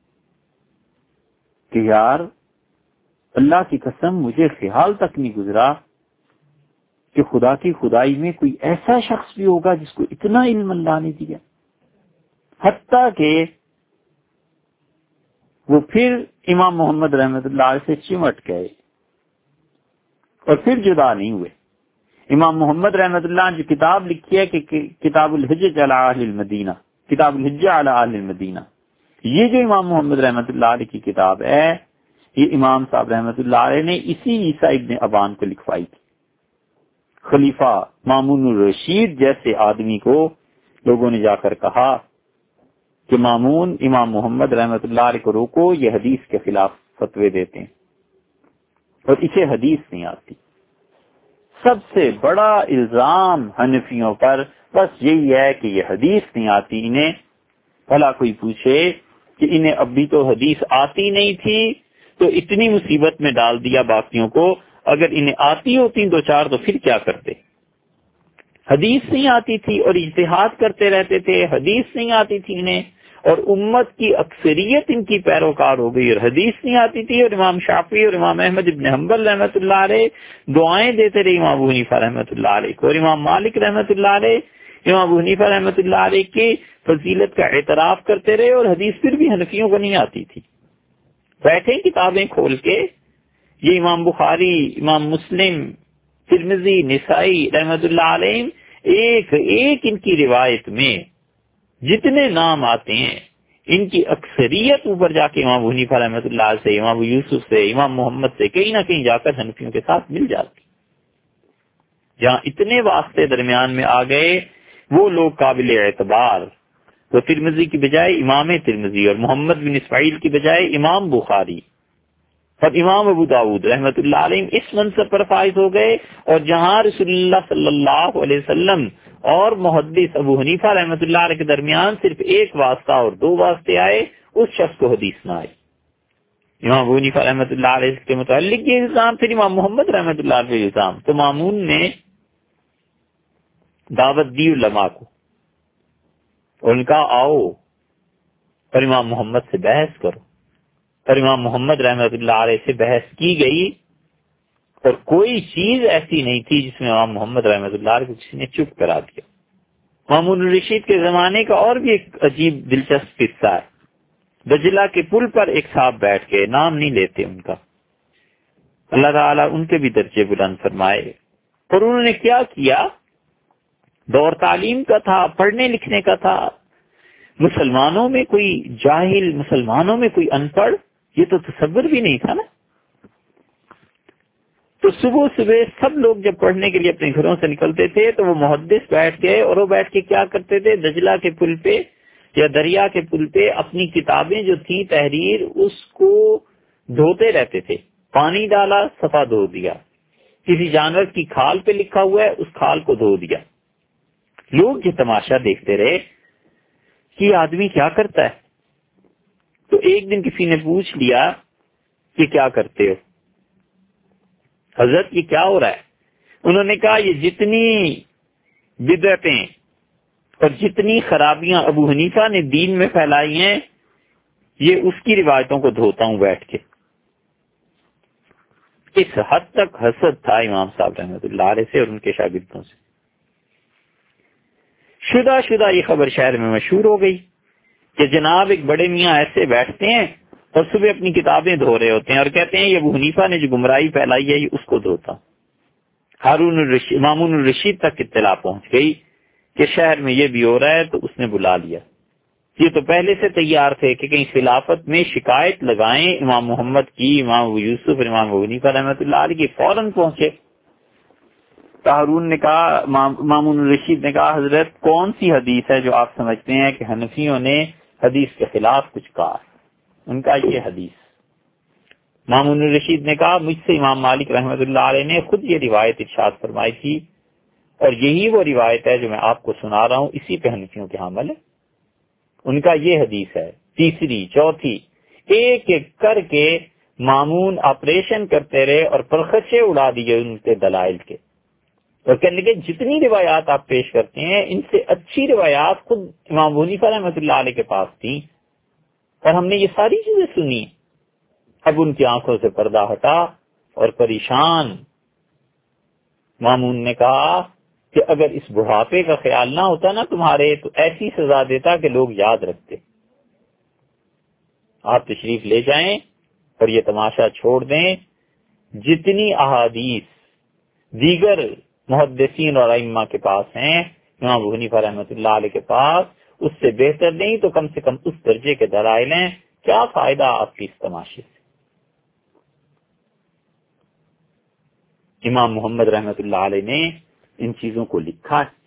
کہ یار اللہ کی قسم مجھے خیال تک نہیں گزرا کہ خدا کی خدائی میں کوئی ایسا شخص بھی ہوگا جس کو اتنا علم اللہ نے دیا، حتیٰ کہ وہ پھر امام محمد رحمۃ اللہ علیہ سے چمٹ گئے اور پھر جدا نہیں ہوئے۔ امام محمد رحمۃ اللہ نے جو کتاب لکھی ہے کہ کتاب الحجۃ علی اہل المدینہ، کتاب الحجہ علی اہل المدینہ، یہ جو امام محمد رحمۃ اللہ علیہ کی کتاب ہے یہ امام صاحب رحمۃ اللہ علیہ نے اسی عیسیٰ ابن ابان کو لکھوائی تھی۔ خلیفہ مامون الرشید جیسے آدمی کو لوگوں نے جا کر کہا کہ مامون امام محمد رحمۃ اللہ علیہ کو روکو، یہ حدیث کے خلاف فتوے دیتے ہیں اور اسے حدیث نہیں آتی۔ سب سے بڑا الزام حنفیوں پر بس یہی ہے کہ یہ حدیث نہیں آتی انہیں، بھلا کوئی پوچھے کہ انہیں ابھی تو حدیث آتی نہیں تھی تو اتنی مصیبت میں ڈال دیا باقیوں کو، اگر انہیں آتی ہوتی دو چار تو پھر کیا کرتے؟ حدیث نہیں آتی تھی اور اجتہاد کرتے رہتے تھے، حدیث نہیں آتی تھی انہیں اور امت کی اکثریت ان کی پیروکار ہو گئی اور حدیث نہیں آتی تھی، اور امام شافعی اور امام احمد ابن حنبل رحمۃ اللہ علیہ دعائیں دیتے رہے امام ابو حنیفہ رحمۃ اللہ علیہ کو، اور امام مالک رحمۃ اللہ علیہ امام ابو حنیفہ رحمۃ اللہ علیہ کی فضیلت کا اعتراف کرتے رہے، اور حدیث پھر بھی حنفیوں کو نہیں آتی تھی۔ بیٹھے کتابیں کھول کے یہ امام بخاری، امام مسلم، ترمذی، نسائی رحمۃ اللہ علیہ ایک ایک ان کی روایت میں جتنے نام آتے ہیں ان کی اکثریت اوپر جا کے امام حنیفہ رحمۃ اللہ سے، امام یوسف سے، امام محمد سے کہیں نہ کہیں جا کر حنفیوں کے ساتھ مل جاتی۔ جہاں اتنے واسطے درمیان میں آ گئے وہ لوگ قابل اعتبار، وہ ترمذی کی بجائے امام ترمذی اور محمد بن اسماعیل کی بجائے امام بخاری اور امام ابو داؤد رحمۃ اللہ علیہ اس منصب پر فائز ہو گئے، اور جہاں رسول اللہ صلی اللہ علیہ وسلم اور محدث ابو حنیفہ رحمۃ اللہ علیہ کے درمیان صرف ایک واسطہ اور دو واسطے آئے، اس شخص کو حدیث نہ آئی۔ امام ابو حنیفہ رحمۃ اللہ علیہ کے متعلق یہ الزام، پھر امام محمد رحمۃ اللہ علیہ الزام، تو مامون نے دعوت دی علماء کو اور ان کا آؤ اور امام محمد سے بحث کرو، اور امام محمد رحمۃ اللہ علیہ سے بحث کی گئی اور کوئی چیز ایسی نہیں تھی جس میں امام محمد رحمۃ اللہ علیہ کو کسی نے چپ کرا دیا۔ مامون الرشید کے زمانے کا اور بھی ایک عجیب دلچسپ قصہ ہے۔ دجلہ کے پل پر ایک صاحب بیٹھ کے، نام نہیں لیتے ان کا، اللہ تعالیٰ ان کے بھی درجے بلند فرمائے، اور انہوں نے کیا کیا، دور تعلیم کا تھا، پڑھنے لکھنے کا تھا، مسلمانوں میں کوئی جاہل، مسلمانوں میں کوئی ان پڑھ، یہ تو تصور بھی نہیں تھا نا۔ تو صبح صبح سب لوگ جب پڑھنے کے لیے اپنے گھروں سے نکلتے تھے تو وہ محدث بیٹھ گئے اور وہ بیٹھ کے کیا کرتے تھے، دجلہ کے پل پہ یا دریا کے پل پہ اپنی کتابیں جو تھی تحریر اس کو دھوتے رہتے تھے، پانی ڈالا صفحہ دھو دیا، کسی جانور کی کھال پہ لکھا ہوا ہے اس کھال کو دھو دیا۔ لوگ یہ تماشا دیکھتے رہے کہ یہ آدمی کیا کرتا ہے۔ تو ایک دن کسی نے پوچھ لیا کہ کیا کرتے ہو حضرت، یہ کیا ہو رہا ہے؟ انہوں نے کہا یہ جتنی بدعتیں اور جتنی خرابیاں ابو حنیفہ نے دین میں پھیلائی ہیں یہ اس کی روایتوں کو دھوتا ہوں بیٹھ کے۔ اس حد تک حسد تھا امام صاحب رحمۃ اللہ علیہ سے اور ان کے شاگردوں سے۔ شدہ یہ خبر شہر میں مشہور ہو گئی کہ جناب ایک بڑے میاں ایسے بیٹھتے ہیں اور صبح اپنی کتابیں دھو رہے ہوتے ہیں اور کہتے ہیں یہ ابو حنیفہ نے جو گمراہی پھیلائی ہے یہ اس کو دھوتا۔ مامون الرشید تک اطلاع پہنچ گئی کہ شہر میں یہ بھی ہو رہا ہے، تو اس نے بلا لیا۔ یہ تو پہلے سے تیار تھے کہ کہیں خلافت میں شکایت لگائیں امام محمد کی، امام ابو یوسف اور امام ابو حنیفہ رحمۃ اللہ علیہ کی، فوراً پہنچے۔ ہارون نے کہا، مامون الرشید نے کہا حضرت کون سی حدیث ہے جو آپ سمجھتے ہیں کہ حنفیوں نے حدیث کے خلاف کچھ کہا؟ ان کا یہ حدیث۔ مامون الرشید نے کہا مجھ سے امام مالک رحمۃ اللہ علیہ نے خود یہ روایت ارشاد فرمائی تھی اور یہی وہ روایت ہے جو میں آپ کو سنا رہا ہوں، اسی پہ حنفیوں کے عمل ہے۔ ان کا یہ حدیث ہے۔ تیسری، چوتھی، ایک ایک کر کے مامون آپریشن کرتے رہے اور پرخچے اڑا دیے ان کے دلائل کے، اور کہنے لگے جتنی روایات آپ پیش کرتے ہیں ان سے اچھی روایات خود امام ابو حنیفہ رحمۃ اللہ علیہ کے پاس تھیں اور ہم نے یہ ساری چیزیں سنی۔ اب ان کی آنکھوں سے پردہ ہٹا اور پریشان مامون نے کہا کہ اگر اس بڑھاپے کا خیال نہ ہوتا نا تمہارے تو ایسی سزا دیتا کہ لوگ یاد رکھتے۔ آپ تشریف لے جائیں اور یہ تماشا چھوڑ دیں، جتنی احادیث دیگر محدثین اور ائمہ کے پاس ہیں، امام ابو حنیفہ رحمۃ اللہ علیہ کے پاس اس سے بہتر نہیں تو کم سے کم اس درجے کے دلائل ہیں، کیا فائدہ آپ کی اس تماشے سے؟ امام محمد رحمۃ اللہ علیہ نے ان چیزوں کو لکھا ہے۔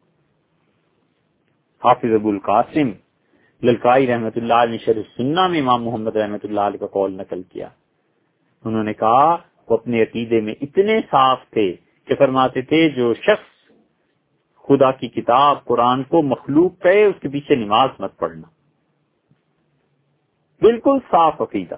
حافظ ابو القاسم للکائی رحمۃ اللہ علیہ نے شرح السنہ میں امام محمد رحمۃ اللہ علیہ کا قول نقل کیا۔ انہوں نے کہا وہ اپنے عقیدے میں اتنے صاف تھے کہ فرماتے تھے جو شخص خدا کی کتاب قرآن کو مخلوق کہے اس کے پیچھے نماز مت پڑھنا، بالکل صاف عقیدہ۔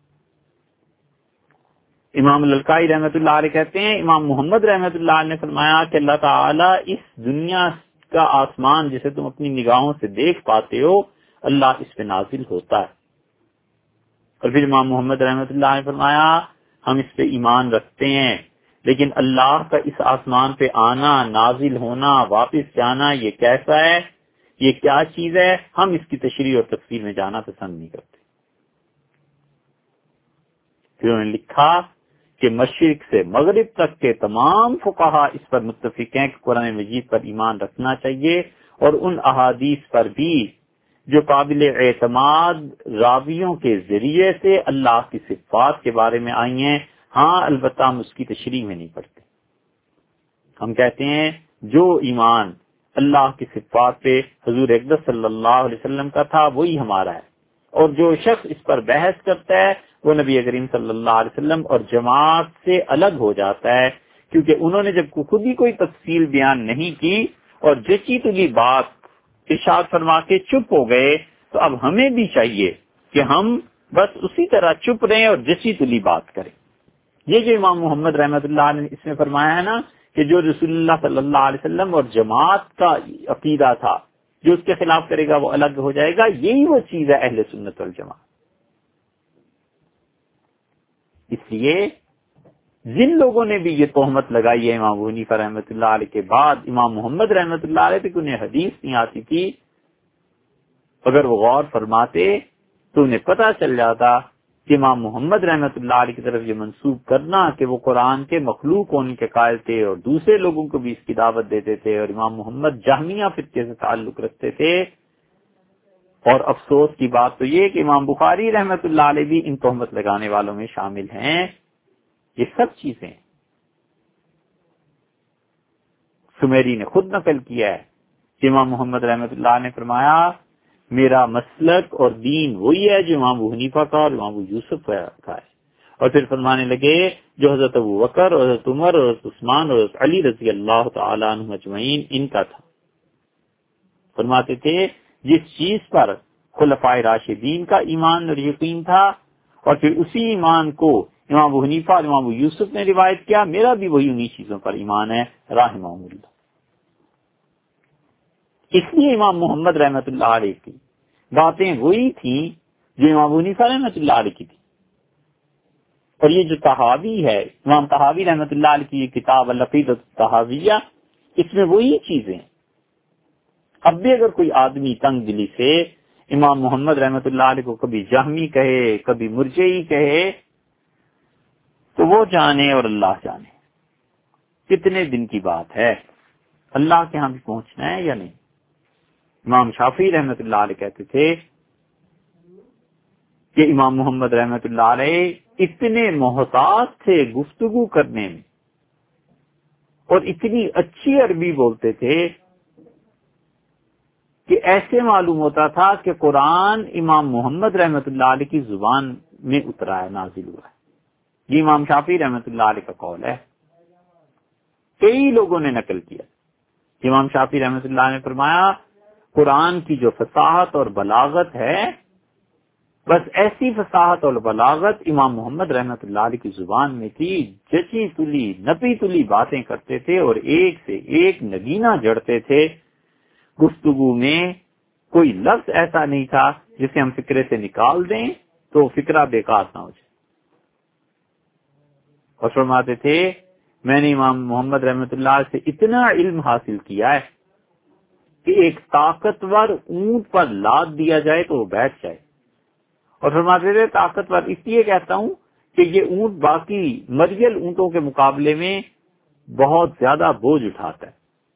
امام للکائی رحمۃ اللہ علیہ کہتے ہیں امام محمد رحمۃ اللہ علیہ نے فرمایا کہ اللہ تعالیٰ اس دنیا کا آسمان جسے تم اپنی نگاہوں سے دیکھ پاتے ہو اللہ اس پہ نازل ہوتا ہے۔ اور پھر امام محمد رحمۃ اللہ نے فرمایا ہم اس پہ ایمان رکھتے ہیں، لیکن اللہ کا اس آسمان پہ آنا، نازل ہونا، واپس جانا یہ کیسا ہے، یہ کیا چیز ہے، ہم اس کی تشریح اور تفصیل میں جانا پسند نہیں کرتے۔ پھر انہوں نے لکھا کہ مشرق سے مغرب تک کے تمام فقہا اس پر متفق ہیں کہ قرآن مجید پر ایمان رکھنا چاہیے اور ان احادیث پر بھی جو قابل اعتماد راویوں کے ذریعے سے اللہ کی صفات کے بارے میں آئی ہیں۔ ہاں البتہ ہم اس کی تشریح میں نہیں پڑھتے، ہم کہتے ہیں جو ایمان اللہ کی صفات پہ حضور اقدس صلی اللہ علیہ وسلم کا تھا وہی ہمارا ہے، اور جو شخص اس پر بحث کرتا ہے وہ نبی کریم صلی اللہ علیہ وسلم اور جماعت سے الگ ہو جاتا ہے، کیونکہ انہوں نے جب خود ہی کوئی تفصیل بیان نہیں کی اور جچی تلی بات ارشاد فرما کے چپ ہو گئے، تو اب ہمیں بھی چاہیے کہ ہم بس اسی طرح چپ رہیں اور جچی تلی بات کریں۔ یہ جو امام محمد رحمۃ اللہ علیہ نے اس میں فرمایا ہے نا کہ جو رسول اللہ صلی اللہ علیہ وسلم اور جماعت کا عقیدہ تھا جو اس کے خلاف کرے گا وہ الگ ہو جائے گا، یہی وہ چیز ہے اہل سنت والجماعت۔ اس لیے جن لوگوں نے بھی یہ تہمت لگائی ہے امام ابو حنیفہ رحمۃ اللہ علیہ کے بعد امام محمد رحمۃ اللہ علیہ تک انہیں حدیث نہیں آتی تھی، اگر وہ غور فرماتے تو انہیں پتہ چل جاتا کہ امام محمد رحمۃ اللہ علیہ کی طرف یہ منسوب کرنا کہ وہ قرآن کے مخلوق ہونے کے قائل تھے اور دوسرے لوگوں کو بھی اس کی دعوت دیتے تھے، اور امام محمد جہمیہ فرقے سے تعلق رکھتے تھے۔ اور افسوس کی بات تو یہ کہ امام بخاری رحمۃ اللہ علیہ بھی ان تہمت لگانے والوں میں شامل ہیں۔ یہ سب چیزیں سمیری نے خود نقل کیا ہے کہ امام محمد رحمۃ اللہ نے فرمایا میرا مسلک اور دین وہی ہے جو امام ابو حنیفہ کا اور امام ابو یوسف کا ہے. اور پھر فرمانے لگے جو حضرت ابو بکر اور حضرت عمر اور حضرت عثمان اور حضرت علی رضی اللہ تعالیٰ عنہ اجمعین ان کا تھا. فرماتے تھے جس چیز پر خلفائے راشدین کا ایمان اور یقین تھا اور پھر اسی ایمان کو امام ابو حنیفہ اور امام ابو یوسف نے روایت کیا، میرا بھی وہی انہی چیزوں پر ایمان ہے رحمہم اللہ. اس لیے امام محمد رحمۃ اللہ علیہ کی باتیں وہی تھیں جو امام ابو حنیفہ رحمۃ اللہ علیہ کی تھی. اور یہ جو تحاوی ہے امام تحاوی رحمۃ اللہ علیہ کی یہ کتاب العقیدۃ الطحاویہ، اس میں وہی چیزیں. اب بھی اگر کوئی آدمی تنگ دلی سے امام محمد رحمۃ اللہ علیہ کو کبھی جہمی کہے کبھی مرجئی کہے تو وہ جانے اور اللہ جانے کتنے دن کی بات ہے، اللہ کے ہاں بھی پہنچنا ہے یا نہیں. امام شافعی رحمۃ اللہ علیہ کہتے تھے کہ امام محمد رحمۃ اللہ علیہ اتنے محتاط تھے گفتگو کرنے میں اور اتنی اچھی عربی بولتے تھے کہ ایسے معلوم ہوتا تھا کہ قرآن امام محمد رحمۃ اللہ علیہ کی زبان میں اترا ہے، نازل ہوا ہے. یہ امام شافعی رحمۃ اللہ علیہ کا قول ہے. کئی لوگوں نے نقل کیا. امام شافعی رحمۃ اللہ نے فرمایا قرآن کی جو فصاحت اور بلاغت ہے بس ایسی فصاحت اور بلاغت امام محمد رحمۃ اللہ علیہ کی زبان میں تھی. جچی تلی نپی تلی باتیں کرتے تھے اور ایک سے ایک نگینہ جڑتے تھے. گفتگو میں کوئی لفظ ایسا نہیں تھا جسے ہم فکرے سے نکال دیں تو فکرہ بیکار نہ ہو جائے. اور فرماتے تھے میں نے امام محمد رحمۃ اللہ سے اتنا علم حاصل کیا ہے کہ ایک طاقتور اونٹ پر لاد دیا جائے تو وہ بیٹھ جائے. اور فرماتے تھے طاقتور اس لیے کہتا ہوں کہ یہ اونٹ باقی مریل اونٹوں کے مقابلے میں بہت زیادہ بوجھ اٹھاتا ہے.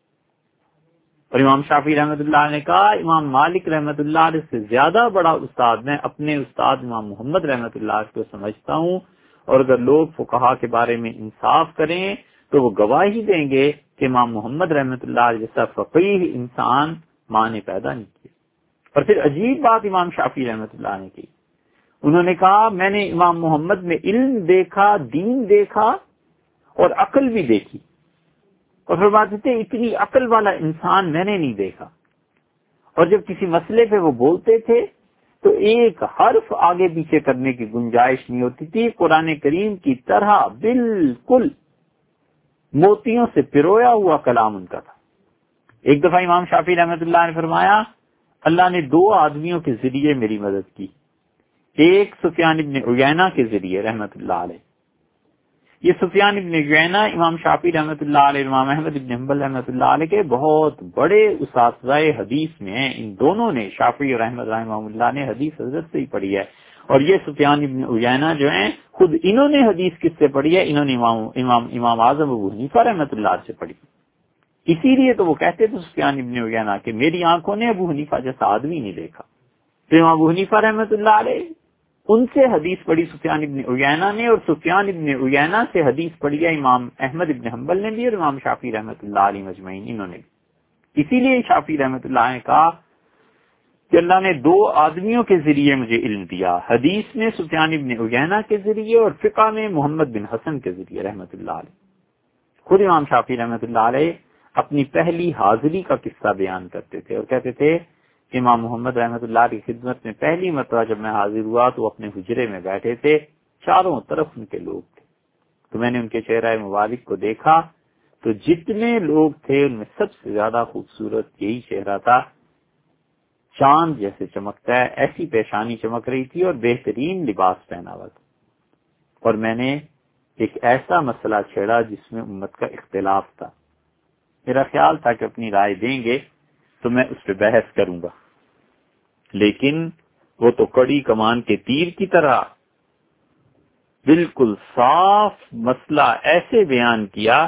اور امام شافعی رحمۃ اللہ نے کہا امام مالک رحمۃ اللہ علیہ سے زیادہ بڑا استاد میں اپنے استاد امام محمد رحمۃ اللہ کو سمجھتا ہوں. اور اگر لوگ فقہا کے بارے میں انصاف کریں تو وہ گواہی دیں گے کہ امام محمد رحمۃ اللہ علیہ جیسا فقیہ انسان ماں نے پیدا نہیں کیا. اور پھر عجیب بات امام شافعی رحمۃ اللہ نے کی. انہوں نے کہا میں نے امام محمد میں علم دیکھا، دین دیکھا اور عقل بھی دیکھی. اور فرماتے تھے اتنی عقل والا انسان میں نے نہیں دیکھا. اور جب کسی مسئلے پہ وہ بولتے تھے تو ایک حرف آگے پیچھے کرنے کی گنجائش نہیں ہوتی تھی. قرآن کریم کی طرح بالکل موتیوں سے پرویا ہوا کلام ان کا تھا. ایک دفعہ امام شافعی رحمۃ اللہ نے فرمایا اللہ نے دو آدمیوں کے ذریعے میری مدد کی. ایک سفیان ابن عیینہ کے ذریعے رحمۃ اللہ علیہ. یہ سفیان ابن عیینہ امام شافعی رحمۃ اللہ علیہ امام احمد ابن حنبل رحمۃ اللہ علیہ کے بہت بڑے اساتذہ حدیث میں ہیں. ان دونوں نے شافعی اور احمد رحمہ اللہ نے حدیث حضرت سے ہی پڑھی ہے. اور یہ سفیان ابن عیینہ جو ہیں خود انہوں نے حدیث کس سے پڑھی ہے؟ انہوں نے امام اعظم ابو حنیفہ رحمۃ اللہ سے پڑھی. اسی لیے تو وہ کہتے تھے سفیان ابن عیینہ کہ میری آنکھوں نے ابو حنیفہ جیسا آدمی نہیں دیکھا. تو امام ابو حنیفہ رحمۃ اللہ علیہ ان سے حدیث پڑھی سفیان ابن عیینہ نے، اور سفیان ابن عیینہ سے حدیث پڑھی ہے امام احمد ابن حنبل نے بھی اور امام شافعی رحمۃ اللہ علیہ مجمعین انہوں نے بھی. اسی لیے شافعی رحمۃ اللہ نے کہا کہ اللہ نے دو آدمیوں کے ذریعے مجھے علم دیا، حدیث میں سفیان ابن عیینہ کے ذریعے اور فقہ میں محمد بن حسن کے ذریعے رحمۃ اللہ علیہ. خود امام شافعی رحمۃ اللہ علیہ اپنی پہلی حاضری کا قصہ بیان کرتے تھے اور کہتے تھے کہ امام محمد رحمۃ اللہ کی خدمت میں پہلی مرتبہ جب میں حاضر ہوا تو وہ اپنے حجرے میں بیٹھے تھے، چاروں طرف ان کے لوگ تھے. تو میں نے ان کے چہرہ مبارک کو دیکھا تو جتنے لوگ تھے ان میں سب سے زیادہ خوبصورت یہی چہرہ تھا. چاند جیسے چمکتا ہے ایسی پیشانی چمک رہی تھی اور بہترین لباس پہنا ہوا تھا. اور میں نے ایک ایسا مسئلہ چھیڑا جس میں امت کا اختلاف تھا. میرا خیال تھا کہ اپنی رائے دیں گے تو میں اس پہ بحث کروں گا، لیکن وہ تو کڑی کمان کے تیر کی طرح بالکل صاف مسئلہ ایسے بیان کیا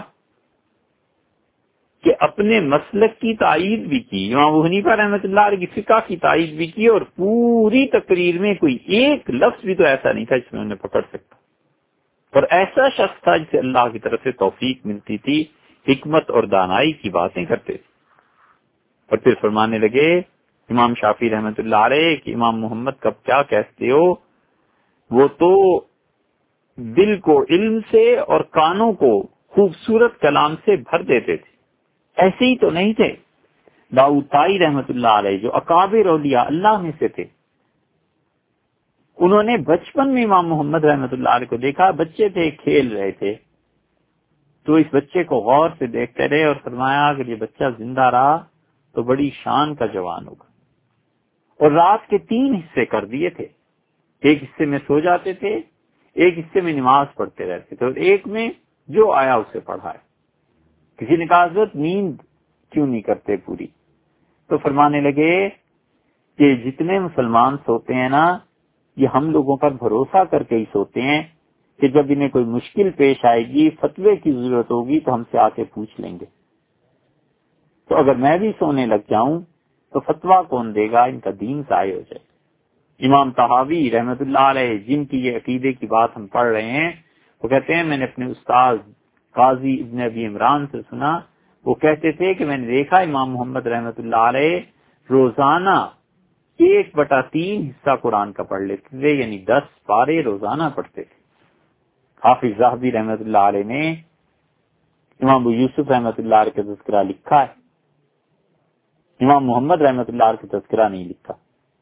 کہ اپنے مسلک کی تائید بھی کی، امام ابو حنیفہ رحمۃ اللہ علیہ کی فقہ کی تائید بھی کی، اور پوری تقریر میں کوئی ایک لفظ بھی تو ایسا نہیں تھا جس میں انہیں پکڑ سکتا. اور ایسا شخص تھا جسے اللہ کی طرف سے توفیق ملتی تھی حکمت اور دانائی کی باتیں کرتے تھے. اور پھر فرمانے لگے امام شافعی رحمۃ اللہ علیہ کہ امام محمد کا کیا کہتے ہو، وہ تو دل کو علم سے اور کانوں کو خوبصورت کلام سے بھر دیتے تھے. ایسے ہی تو نہیں تھے داؤد طائی رحمۃ اللہ علیہ جو اکابر اولیاء اللہ میں سے تھے. انہوں نے بچپن میں امام محمد رحمۃ اللہ علیہ کو دیکھا، بچے تھے، کھیل رہے تھے، تو اس بچے کو غور سے دیکھتے رہے اور فرمایا اگر یہ بچہ زندہ رہا تو بڑی شان کا جوان ہوگا. اور رات کے 3 حصے کر دیے تھے، ایک حصے میں سو جاتے تھے، ایک حصے میں نماز پڑھتے رہتے تھے، اور ایک میں جو آیا اسے پڑھا ہے. کسی نے کہا حضرت نیند کیوں نہیں کرتے پوری؟ تو فرمانے لگے کہ جتنے مسلمان سوتے ہیں نا، یہ ہم لوگوں پر بھروسہ کر کے ہی سوتے ہیں کہ جب انہیں کوئی مشکل پیش آئے گی، فتوے کی ضرورت ہوگی تو ہم سے آ کے پوچھ لیں گے. تو اگر میں بھی سونے لگ جاؤں تو فتویٰ کون دے گا، ان کا دین ضائع ہو جائے. امام طحاوی رحمۃ اللہ علیہ جن کی یہ عقیدے کی بات ہم پڑھ رہے ہیں، وہ کہتے ہیں میں نے اپنے استاد قاضی ابن ابی عمران سے سنا، وہ کہتے تھے کہ میں نے دیکھا امام محمد رحمۃ اللہ علیہ روزانہ 1/3 حصہ قرآن کا پڑھ لیتے تھے، یعنی 10 پارے روزانہ پڑھتے تھے. حافظ ذہبی رحمۃ اللہ علیہ نے امام ابو یوسف رحمۃ اللہ علیہ کا تذکرہ لکھا ہے، امام محمد رحمۃ اللہ علیہ کا تذکرہ نہیں لکھا.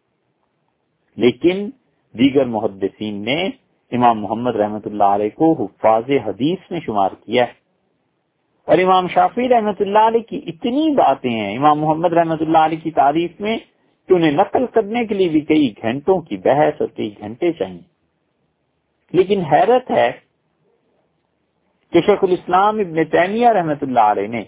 لیکن دیگر محدثین نے امام محمد رحمۃ اللہ علیہ کو حفاظ حدیث میں شمار کیا ہے. اور امام شافعی رحمۃ اللہ علیہ کی اتنی باتیں ہیں امام محمد رحمۃ اللہ علیہ کی تعریف میں کہ انہیں نقل کرنے کے لیے بھی کئی گھنٹوں کی بحث اور کئی گھنٹے چاہیے. لیکن حیرت ہے کہ شیخ الاسلام ابن تیمیہ رحمۃ اللہ علیہ نے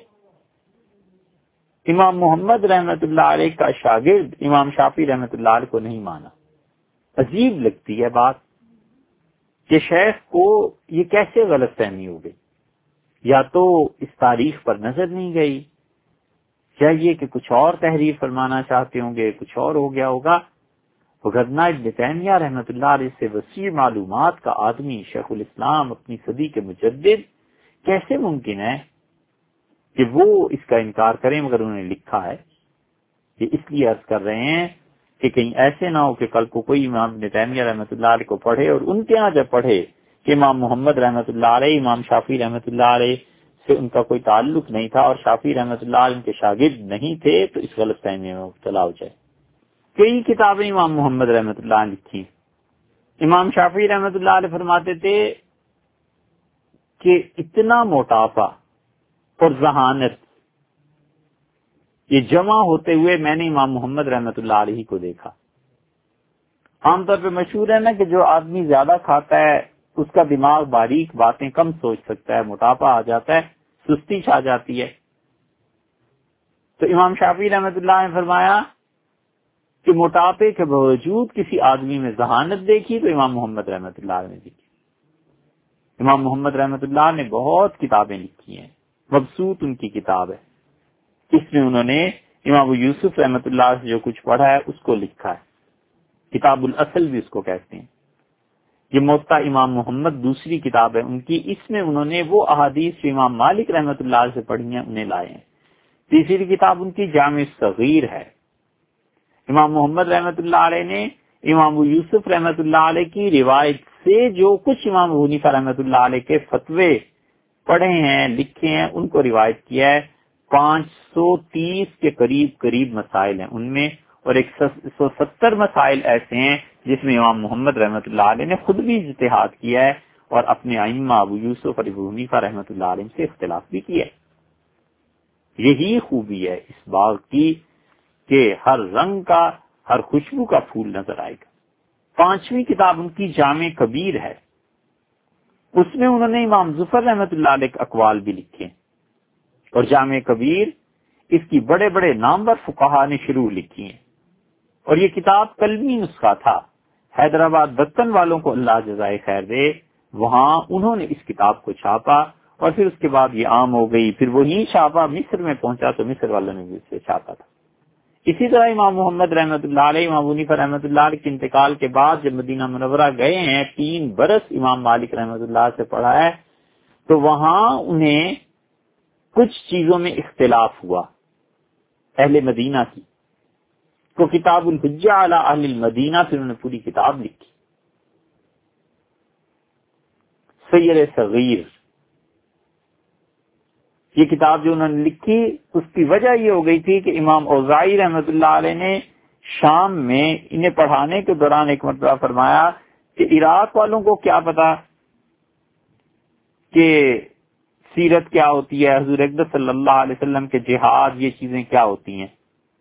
امام محمد رحمۃ اللہ علیہ کا شاگرد امام شافعی رحمۃ اللہ علیہ کو نہیں مانا. عجیب لگتی ہے بات کہ شیخ کو یہ کیسے غلط فہمی ہو گئی. یا تو اس تاریخ پر نظر نہیں گئی، یا یہ کہ کچھ اور تحریر فرمانا چاہتے ہوں گے، کچھ اور ہو گیا ہوگا. وگرنہ ابن تیمیہ رحمۃ اللہ علیہ سے وسیع معلومات کا آدمی شیخ الاسلام اپنی صدی کے مجدد کیسے ممکن ہے کہ وہ اس کا انکار کریں مگر انہوں نے لکھا ہے. یہ اس لیے عرض کر رہے ہیں کہ کہیں ایسے نہ ہو کہ کل کو کوئی امام ابن تیمیہ رحمۃ اللہ علیہ کو پڑھے اور ان کے ہاں جب پڑھے کہ امام محمد رحمۃ اللہ علیہ امام شافعی رحمۃ اللہ علیہ سے ان کا کوئی تعلق نہیں تھا اور شافعی رحمۃ اللہ علیہ ان کے شاگرد نہیں تھے، تو اس غلط فہمی میں مبتلا ہو جائے. کئی کتابیں امام محمد رحمۃ اللہ نے لکھی. امام شافعی رحمۃ اللہ علیہ فرماتے تھے کہ اتنا موٹاپا اور ذہانت یہ جمع ہوتے ہوئے میں نے امام محمد رحمۃ اللہ علیہ کو دیکھا. عام طور پہ مشہور ہے نا کہ جو آدمی زیادہ کھاتا ہے اس کا دماغ باریک باتیں کم سوچ سکتا ہے، موٹاپا آ جاتا ہے، سستی چھا جاتی ہے. تو امام شافعی رحمۃ اللہ نے فرمایا کہ موٹاپے کے باوجود کسی آدمی میں ذہانت دیکھی تو امام محمد رحمۃ اللہ نے دیکھی. امام محمد رحمۃ اللہ نے بہت کتابیں لکھی ہیں، مبسوط ان کی کتاب ہے. اس میں انہوں نے امام ابو یوسف رحمۃ اللہ سے جو کچھ پڑھا ہے اس کو لکھا ہے. کتاب الاصل بھی اس کو کہتے ہیں. یہ موطا امام محمد دوسری کتاب ہے ان کی، اس میں انہوں نے وہ احادیث جو امام مالک رحمۃ اللہ سے پڑھی ہیں انہیں لائے ہیں. تیسری کتاب ان کی جامع صغیر ہے. امام محمد رحمۃ اللہ علیہ نے امام ابو یوسف رحمۃ اللہ علیہ کی روایت سے جو کچھ امام ابو حنیفہ رحمۃ اللہ علیہ کے فتوے پڑھے ہیں لکھے ہیں ان کو روایت کیا ہے. 530 کے قریب مسائل ہیں ان میں، اور 170 مسائل ایسے ہیں جس میں امام محمد رحمۃ اللہ علیہ نے خود بھی اجتہاد کیا ہے اور اپنے ائمہ ابو یوسف اور ابو حنیفہ رحمۃ اللہ علیہ سے اختلاف بھی کیا ہے. یہی خوبی ہے اس باغ کی کہ ہر رنگ کا، ہر خوشبو کا پھول نظر آئے گا. 5ویں کتاب ان کی جامع کبیر ہے. اس میں انہوں نے امام ظفر رحمۃ اللہ علیہ کے اقوال بھی لکھے، اور جامع کبیر اس کی بڑے بڑے نامور فقہا نے شروع لکھی ہیں. اور یہ کتاب قلمی نسخہ تھا. حیدرآباد دکن والوں کو اللہ جزائے خیر دے، وہاں انہوں نے اس کتاب کو چھاپا اور پھر اس کے بعد یہ عام ہو گئی. پھر وہی چھاپا مصر میں پہنچا تو مصر والوں نے بھی اسے چھاپا تھا. اسی طرح امام محمد رحمۃ اللہ علیہ امام حنیفہ رحمۃ اللہ علیہ کے انتقال کے بعد جب مدینہ منورہ گئے ہیں 3 برس امام مالک رحمۃ اللہ سے پڑھا ہے، تو وہاں انہیں کچھ چیزوں میں اختلاف ہوا اہل مدینہ کی تو کتاب الحجہ علی اہل المدینہ پھر انہوں نے پوری کتاب لکھی سیر صغیر. یہ کتاب جو انہوں نے لکھی اس کی وجہ یہ ہو گئی تھی کہ امام اوزاعی رحمۃ اللہ علیہ نے شام میں انہیں پڑھانے کے دوران ایک مرتبہ فرمایا کہ عراق والوں کو کیا پتا کہ سیرت کیا ہوتی ہے، حضور اقدس صلی اللہ علیہ وسلم کے جہاد، یہ چیزیں کیا ہوتی ہیں.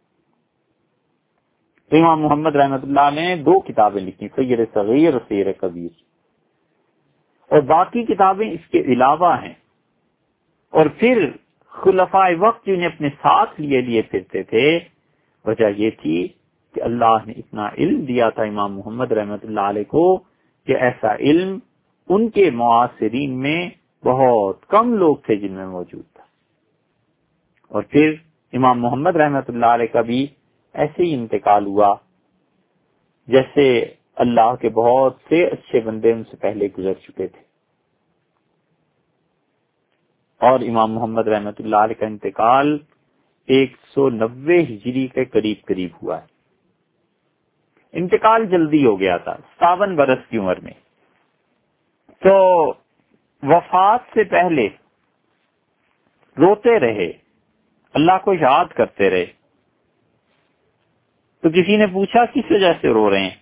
تو امام محمد رحمۃ اللہ علیہ نے 2 کتابیں لکھی، سیر صغیر اور سیر کبیر، اور باقی کتابیں اس کے علاوہ ہیں. اور پھر خلفائے وقت جنہیں اپنے ساتھ لیے پھرتے تھے، وجہ یہ تھی کہ اللہ نے اتنا علم دیا تھا امام محمد رحمۃ اللہ علیہ کو کہ ایسا علم ان کے معاصرین میں بہت کم لوگ تھے جن میں موجود تھا. اور پھر امام محمد رحمۃ اللہ علیہ کا بھی ایسے ہی انتقال ہوا جیسے اللہ کے بہت سے اچھے بندے ان سے پہلے گزر چکے تھے. اور امام محمد رحمۃ اللہ علیہ کا انتقال 190 ہجری کے قریب ہوا ہے. انتقال جلدی ہو گیا تھا 57 برس کی عمر میں. تو وفات سے پہلے روتے رہے، اللہ کو یاد کرتے رہے. تو کسی نے پوچھا کس وجہ سے رو رہے ہیں؟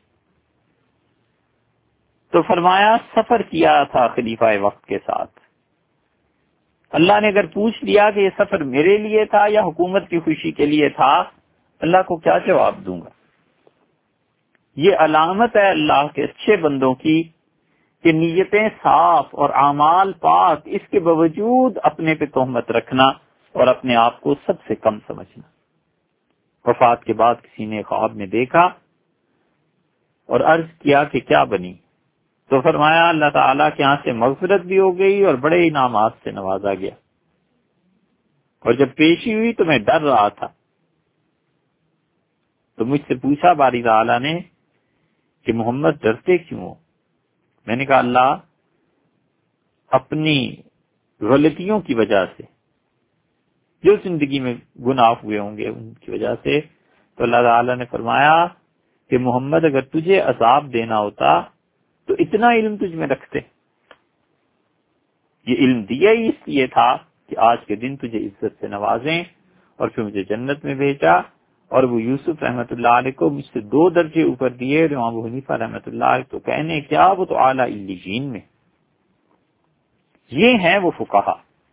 تو فرمایا سفر کیا تھا خلیفہ وقت کے ساتھ. اللہ نے اگر پوچھ لیا کہ یہ سفر میرے لیے تھا یا حکومت کی خوشی کے لیے تھا، اللہ کو کیا جواب دوں گا؟ یہ علامت ہے اللہ کے اچھے بندوں کی کہ نیتیں صاف اور اعمال پاک، اس کے باوجود اپنے پہ تہمت رکھنا اور اپنے آپ کو سب سے کم سمجھنا. وفات کے بعد کسی نے خواب میں دیکھا اور عرض کیا کہ کیا بنی؟ تو فرمایا اللہ تعالیٰ کے یہاں سے مغفرت بھی ہو گئی اور بڑے انعامات سے نوازا گیا. اور جب پیشی ہوئی تو میں ڈر رہا تھا. تو مجھ سے پوچھا باری تعالیٰ نے کہ محمد ڈرتے کیوں ہو؟ میں نے کہا اللہ اپنی غلطیوں کی وجہ سے جو زندگی میں گناہ ہوئے ہوں گے ان کی وجہ سے. تو اللہ تعالیٰ نے فرمایا کہ محمد اگر تجھے عذاب دینا ہوتا تو اتنا علم تجھ میں رکھتے. یہ علم دیا ہی اس لیے تھا کہ آج کے دن تجھے عزت سے نوازیں، اور پھر مجھے جنت میں بھیجا. اور وہ یوسف رحمت اللہ علیہ کو مجھ سے 2 درجے اوپر دیے، اور امام ابو حنیفہ رحمت اللہ علیہ تو کہنے کیا وہ تو اعلیٰ علیین میں. یہ ہیں وہ فقہا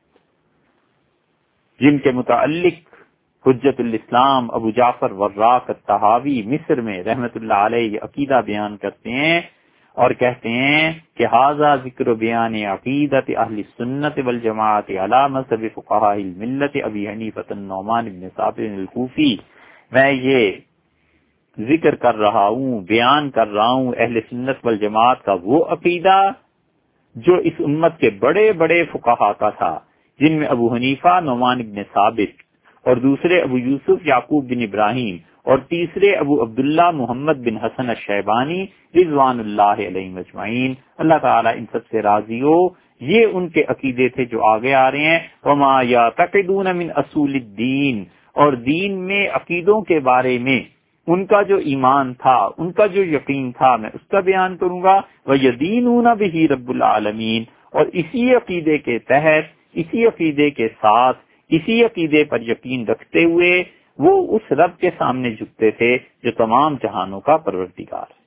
جن کے متعلق حجت الاسلام ابو جعفر وراق الطحاوی مصر میں رحمت اللہ علیہ یہ عقیدہ بیان کرتے ہیں اور کہتے ہیں کہ ھذا ذکر بیان عقیدت اہل السنت والجماعت علی مذہب فقہاء الملت ابی حنیفہ النعمان بن ثابت الکوفی. میں یہ ذکر کر رہا ہوں، بیان کر رہا ہوں اہل سنت والجماعت کا وہ عقیدہ جو اس امت کے بڑے بڑے فقہا کا تھا، جن میں ابو حنیفہ نعمان بن ثابت، اور دوسرے ابو یوسف یعقوب بن ابراہیم، اور تیسرے ابو عبداللہ محمد بن حسن الشیبانی رضوان اللہ علیہم اجمعین. اللہ تعالیٰ ان سب سے راضی ہو. یہ ان کے عقیدے تھے جو آگے آ رہے ہیں. وما یعتقدون من اصول الدین، اور دین میں عقیدوں کے بارے میں ان کا جو ایمان تھا، ان کا جو یقین تھا، میں اس کا بیان کروں گا. وَيَدِينُونَ بِهِ رَبُّ الْعَالَمِينَ، اور اسی عقیدے کے تحت، اسی عقیدے کے ساتھ، اسی عقیدے پر یقین رکھتے ہوئے وہ اس رب کے سامنے جھکتے تھے جو تمام جہانوں کا پروردگار ہے.